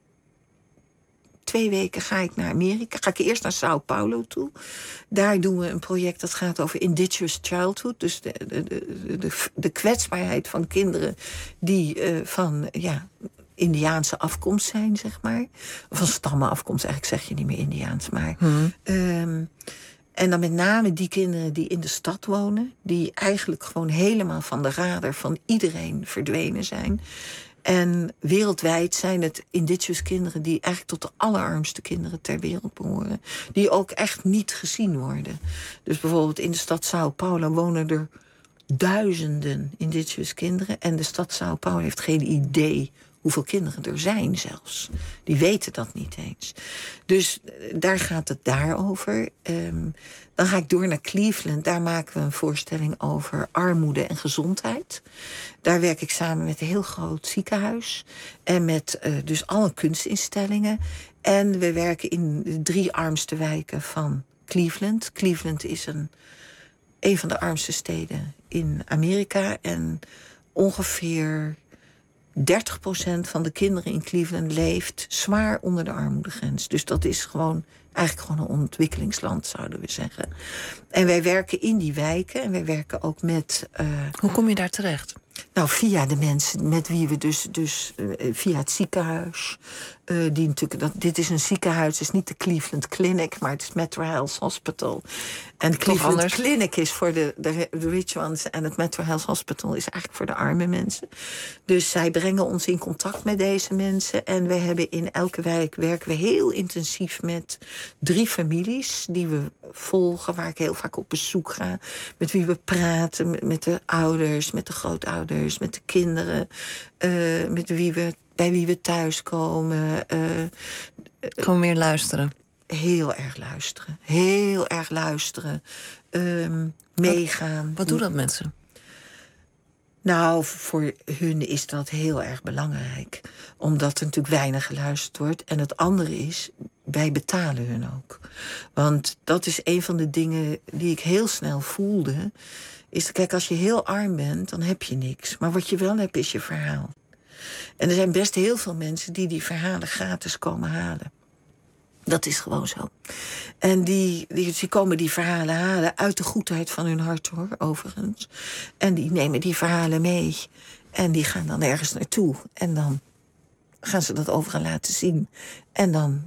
2 weken ga ik naar Amerika. Ga ik eerst naar Sao Paulo toe. Daar doen we een project dat gaat over indigenous childhood. Dus de kwetsbaarheid van kinderen die van Indiaanse afkomst zijn, zeg maar. Van stammenafkomst, eigenlijk zeg je niet meer Indiaans, maar... En dan met name die kinderen die in de stad wonen... die eigenlijk gewoon helemaal van de radar van iedereen verdwenen zijn. En wereldwijd zijn het indigenous kinderen... die eigenlijk tot de allerarmste kinderen ter wereld behoren. Die ook echt niet gezien worden. Dus bijvoorbeeld in de stad Sao Paulo wonen er duizenden indigenous kinderen... en de stad Sao Paulo heeft geen idee... hoeveel kinderen er zijn zelfs. Die weten dat niet eens. Dus daar gaat het daarover. Dan ga ik door naar Cleveland. Daar maken we een voorstelling over armoede en gezondheid. Daar werk ik samen met een heel groot ziekenhuis. En met dus alle kunstinstellingen. En we werken in de 3 armste wijken van Cleveland. Cleveland is een van de armste steden in Amerika. En ongeveer 30% van de kinderen in Cleveland leeft zwaar onder de armoedegrens. Dus dat is eigenlijk gewoon een ontwikkelingsland, zouden we zeggen. En wij werken in die wijken en wij werken ook met... Hoe kom je daar terecht? Nou, via de mensen met wie we dus via het ziekenhuis... die natuurlijk, dit is een ziekenhuis, het is niet de Cleveland Clinic... maar het is Metro Health Hospital. En de Cleveland Clinic is voor de rich ones... en het Metro Health Hospital is eigenlijk voor de arme mensen. Dus zij brengen ons in contact met deze mensen... en we hebben in elke wijk werken we heel intensief met 3 families... die we volgen, waar ik heel vaak op bezoek ga... met wie we praten, met de ouders, met de grootouders... met de kinderen, bij wie we thuiskomen. Gewoon meer luisteren. Heel erg luisteren. Meegaan. Wat doet dat met ze? Nou, voor hun is dat heel erg belangrijk. Omdat er natuurlijk weinig geluisterd wordt. En het andere is, wij betalen hun ook. Want dat is een van de dingen die ik heel snel voelde... is... Kijk, als je heel arm bent, dan heb je niks. Maar wat je wel hebt, is je verhaal. En er zijn best heel veel mensen die verhalen gratis komen halen. Dat is gewoon zo. En die komen die verhalen halen uit de goedheid van hun hart, hoor, overigens. En die nemen die verhalen mee. En die gaan dan ergens naartoe. En dan gaan ze dat overal laten zien. En dan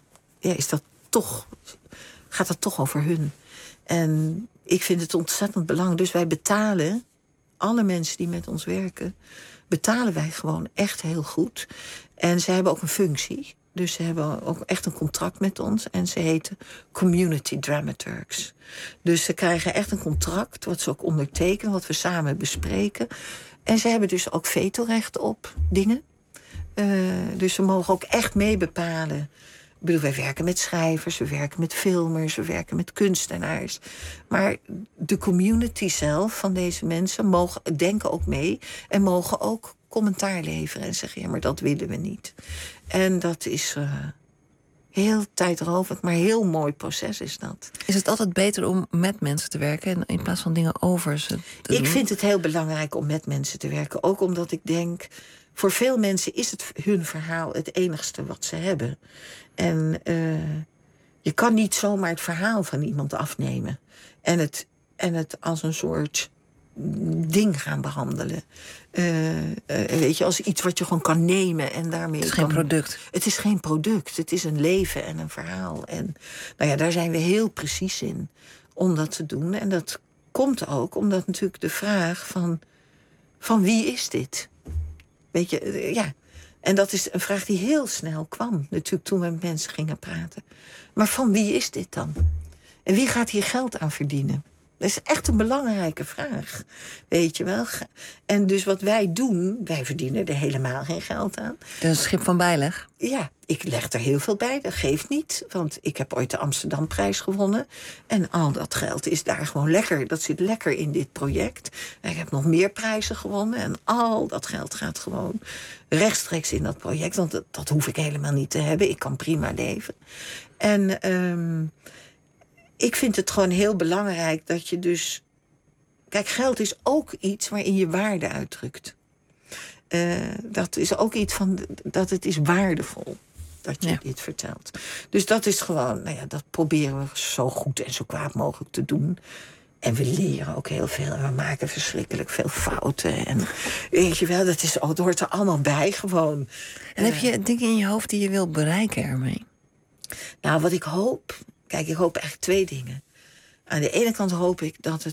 gaat dat toch over hun. En ik vind het ontzettend belangrijk. Dus wij betalen, alle mensen die met ons werken, betalen wij gewoon echt heel goed. En ze hebben ook een functie. Dus ze hebben ook echt een contract met ons. En ze heten Community Dramaturgs. Dus ze krijgen echt een contract, wat ze ook ondertekenen, wat we samen bespreken. En ze hebben dus ook vetorecht op dingen. Dus ze mogen ook echt mee bepalen. Ik bedoel, wij werken met schrijvers, we werken met filmers, we werken met kunstenaars. Maar de community zelf van deze mensen denken ook mee en mogen ook commentaar leveren en zeggen, ja, maar dat willen we niet. En dat is heel tijdrovend, maar heel mooi proces is dat. Is het altijd beter om met mensen te werken in plaats van dingen over ze te doen? Ik vind het heel belangrijk om met mensen te werken. Ook omdat ik denk, voor veel mensen is hun verhaal het enigste wat ze hebben. En je kan niet zomaar het verhaal van iemand afnemen. En het als een soort ding gaan behandelen. Weet je, als iets wat je gewoon kan nemen en daarmee... Het is geen product. Het is geen product. Het is een leven en een verhaal. En nou ja, daar zijn we heel precies in om dat te doen. En dat komt ook omdat natuurlijk de vraag van wie is dit? Weet je, ja. En dat is een vraag die heel snel kwam, natuurlijk, toen we met mensen gingen praten. Maar van wie is dit dan? En wie gaat hier geld aan verdienen? Dat is echt een belangrijke vraag, weet je wel. En dus wat wij doen, wij verdienen er helemaal geen geld aan. Dat is een schip van bijleg? Ja, ik leg er heel veel bij, dat geeft niet. Want ik heb ooit de Amsterdamprijs gewonnen. En al dat geld is daar gewoon lekker. Dat zit lekker in dit project. En ik heb nog meer prijzen gewonnen. En al dat geld gaat gewoon rechtstreeks in dat project. Want dat hoef ik helemaal niet te hebben. Ik kan prima leven. En ik vind het gewoon heel belangrijk dat je dus... Kijk, geld is ook iets waarin je waarde uitdrukt. Dat is ook iets van... dat het is waardevol dat je dit vertelt. Dus dat is gewoon... Nou ja, dat proberen we zo goed en zo kwaad mogelijk te doen. En we leren ook heel veel. En we maken verschrikkelijk veel fouten. En weet je wel, dat hoort er allemaal bij gewoon. En heb je dingen in je hoofd die je wil bereiken ermee? Nou, wat ik hoop... Kijk, ik hoop eigenlijk twee dingen. Aan de ene kant hoop ik dat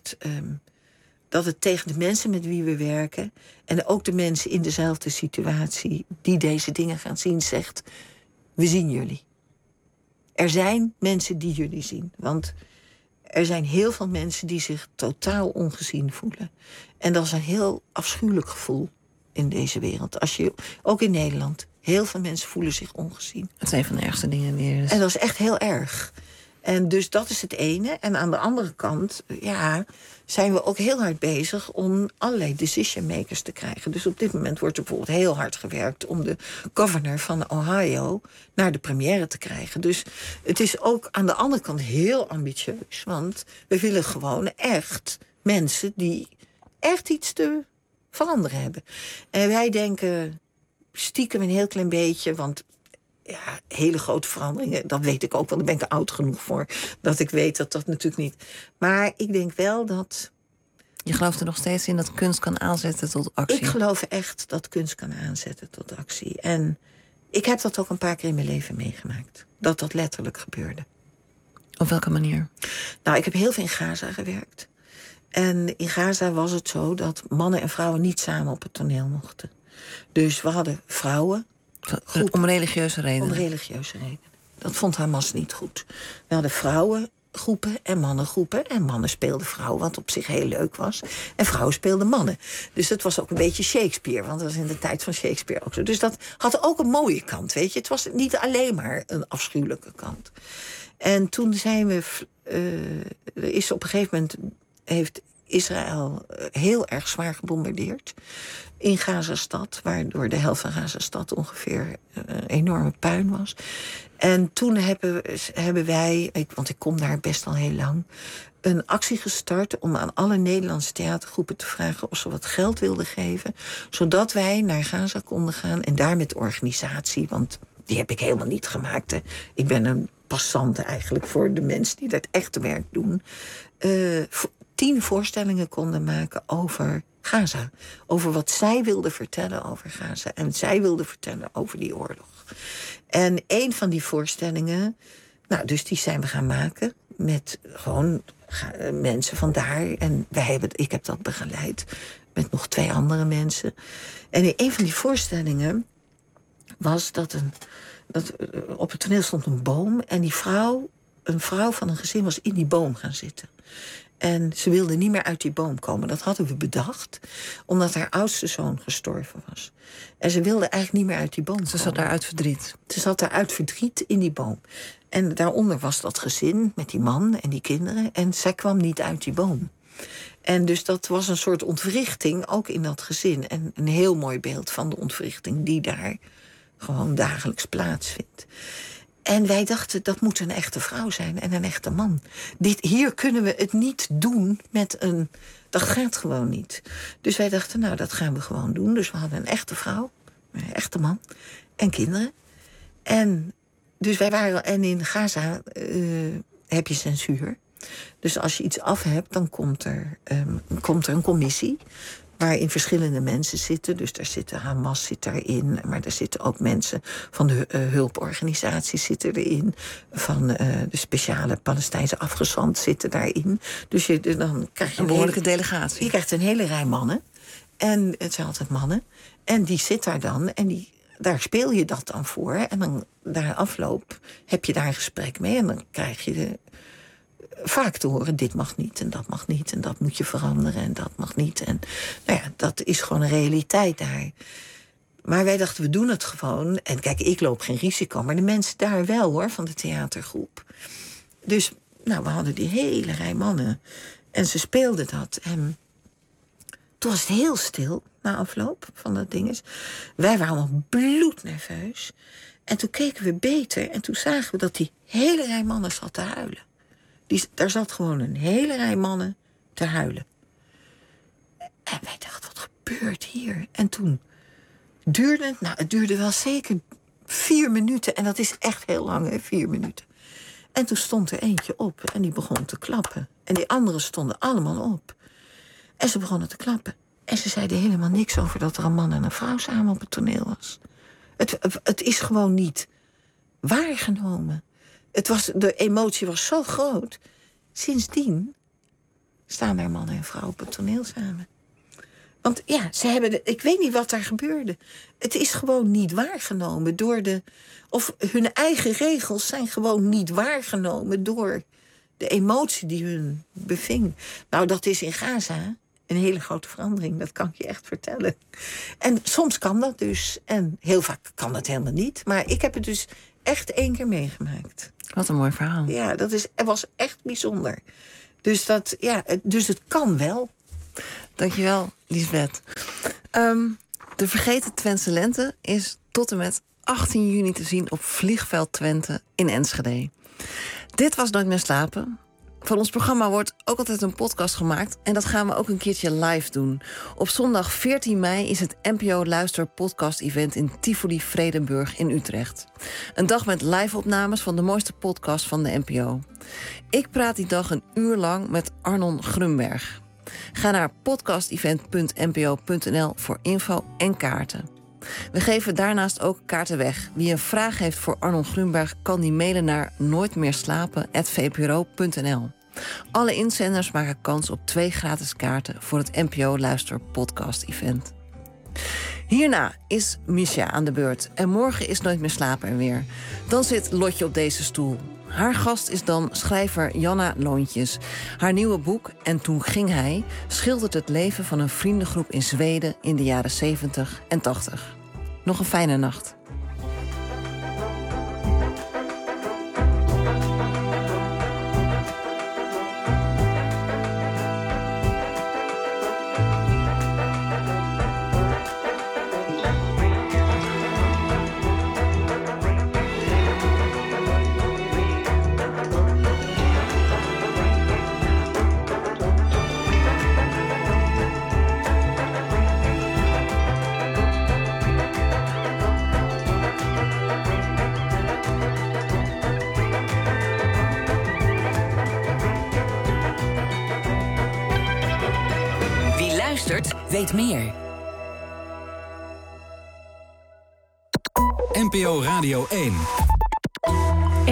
het tegen de mensen met wie we werken... en ook de mensen in dezelfde situatie die deze dingen gaan zien, zegt... we zien jullie. Er zijn mensen die jullie zien. Want er zijn heel veel mensen die zich totaal ongezien voelen. En dat is een heel afschuwelijk gevoel in deze wereld. Ook in Nederland, heel veel mensen voelen zich ongezien. Dat is een van de ergste dingen die er is. En dat is echt heel erg. En dus dat is het ene. En aan de andere kant, zijn we ook heel hard bezig om allerlei decision makers te krijgen. Dus op dit moment wordt er bijvoorbeeld heel hard gewerkt om de governor van Ohio naar de première te krijgen. Dus het is ook aan de andere kant heel ambitieus. Want we willen gewoon echt mensen die echt iets te veranderen hebben. En wij denken stiekem een heel klein beetje, want ja, hele grote veranderingen, dat weet ik ook wel. Daar ben ik er oud genoeg voor, dat ik weet dat natuurlijk niet. Maar ik denk wel dat... Je gelooft er nog steeds in dat kunst kan aanzetten tot actie? Ik geloof echt dat kunst kan aanzetten tot actie. En ik heb dat ook een paar keer in mijn leven meegemaakt. Dat letterlijk gebeurde. Op welke manier? Nou, ik heb heel veel in Gaza gewerkt. En in Gaza was het zo dat mannen en vrouwen niet samen op het toneel mochten. Dus we hadden vrouwen... Om religieuze redenen? Om religieuze redenen. Dat vond Hamas niet goed. We hadden vrouwengroepen en mannengroepen. En mannen speelden vrouwen, wat op zich heel leuk was. En vrouwen speelden mannen. Dus dat was ook een beetje Shakespeare. Want dat was in de tijd van Shakespeare ook zo. Dus dat had ook een mooie kant, weet je. Het was niet alleen maar een afschuwelijke kant. En toen zijn we... is op een gegeven moment... heeft Israël heel erg zwaar gebombardeerd in Gazastad, waardoor de helft van Gazastad ongeveer een enorme puin was. En toen hebben wij, want ik kom daar best al heel lang, een actie gestart om aan alle Nederlandse theatergroepen te vragen of ze wat geld wilden geven, zodat wij naar Gaza konden gaan en daar met de organisatie, want die heb ik helemaal niet gemaakt. Hè. Ik ben een passante eigenlijk voor de mensen die dat echte werk doen. 10 voorstellingen konden maken over Gaza. Over wat zij wilden vertellen over Gaza. En zij wilden vertellen over die oorlog. En een van die voorstellingen, nou, dus die zijn we gaan maken met gewoon mensen van daar. En ik heb dat begeleid met nog 2 andere mensen. En in een van die voorstellingen was dat op het toneel stond een boom. En een vrouw van een gezin was in die boom gaan zitten. En ze wilde niet meer uit die boom komen. Dat hadden we bedacht, omdat haar oudste zoon gestorven was. En ze wilde eigenlijk niet meer uit die boom komen. Ze zat daar uit verdriet. Ze zat daar uit verdriet in die boom. En daaronder was dat gezin met die man en die kinderen. En zij kwam niet uit die boom. En dus dat was een soort ontwrichting, ook in dat gezin. En een heel mooi beeld van de ontwrichting die daar gewoon dagelijks plaatsvindt. En wij dachten, dat moet een echte vrouw zijn en een echte man. Hier kunnen we het niet doen met een... Dat gaat gewoon niet. Dus wij dachten, nou, dat gaan we gewoon doen. Dus we hadden een echte vrouw, een echte man en kinderen. En dus wij waren... En in Gaza heb je censuur. Dus als je iets af hebt, dan komt er een commissie waarin verschillende mensen zitten. Dus daar zitten Hamas zit daarin, maar daar zitten ook mensen van de hulporganisaties zitten erin, van de speciale Palestijnse afgezant zitten daarin. Dus dan krijg je een behoorlijke delegatie. Je krijgt een hele rij mannen. En het zijn altijd mannen. En die zit daar dan en daar speel je dat dan voor. En dan na afloop heb je daar een gesprek mee en dan krijg je vaak te horen, dit mag niet en dat mag niet en dat moet je veranderen en dat mag niet. En nou ja, dat is gewoon een realiteit daar. Maar wij dachten, we doen het gewoon. En kijk, ik loop geen risico, maar de mensen daar wel, hoor, van de theatergroep. Dus, nou, we hadden die hele rij mannen. En ze speelden dat. En toen was het heel stil na afloop van dat ding. Wij waren allemaal bloednerveus. En toen keken we beter en toen zagen we dat die hele rij mannen zat te huilen. Daar zat gewoon een hele rij mannen te huilen. En wij dachten, wat gebeurt hier? En toen duurde het, het duurde wel zeker 4 minuten. En dat is echt heel lang, hè, 4 minuten. En toen stond er eentje op en die begon te klappen. En die anderen stonden allemaal op. En ze begonnen te klappen. En ze zeiden helemaal niks over dat er een man en een vrouw samen op het toneel was. Het is gewoon niet waargenomen. De emotie was zo groot. Sindsdien staan daar man en vrouw op het toneel samen. Want ja, ik weet niet wat daar gebeurde. Het is gewoon niet waargenomen of hun eigen regels zijn gewoon niet waargenomen door de emotie die hun beving. Nou, dat is in Gaza een hele grote verandering. Dat kan ik je echt vertellen. En soms kan dat dus. En heel vaak kan dat helemaal niet. Maar ik heb het dus echt 1 keer meegemaakt. Wat een mooi verhaal. Ja, het was echt bijzonder. Dus het kan wel. Dankjewel, Liesbeth. De Vergeten Twentse Lente is tot en met 18 juni te zien op Vliegveld Twente in Enschede. Dit was Nooit meer slapen. Van ons programma wordt ook altijd een podcast gemaakt. En dat gaan we ook een keertje live doen. Op zondag 14 mei is het NPO Luister podcast event in Tivoli Vredenburg in Utrecht. Een dag met live-opnames van de mooiste podcast van de NPO. Ik praat die dag 1 uur lang met Arnon Grunberg. Ga naar podcastevent.npo.nl voor info en kaarten. We geven daarnaast ook kaarten weg. Wie een vraag heeft voor Arnon Grunberg kan die mailen naar nooitmeerslapen@vpro.nl. Alle inzenders maken kans op 2 gratis kaarten voor het NPO Luister podcast event. Hierna is Misha aan de beurt en morgen is Nooit meer slapen er weer. Dan zit Lotje op deze stoel. Haar gast is dan schrijver Janna Loontjes. Haar nieuwe boek En toen ging hij schildert het leven van een vriendengroep in Zweden in de jaren 70 en 80. Nog een fijne nacht. Meindert weet meer. NPO Radio 1.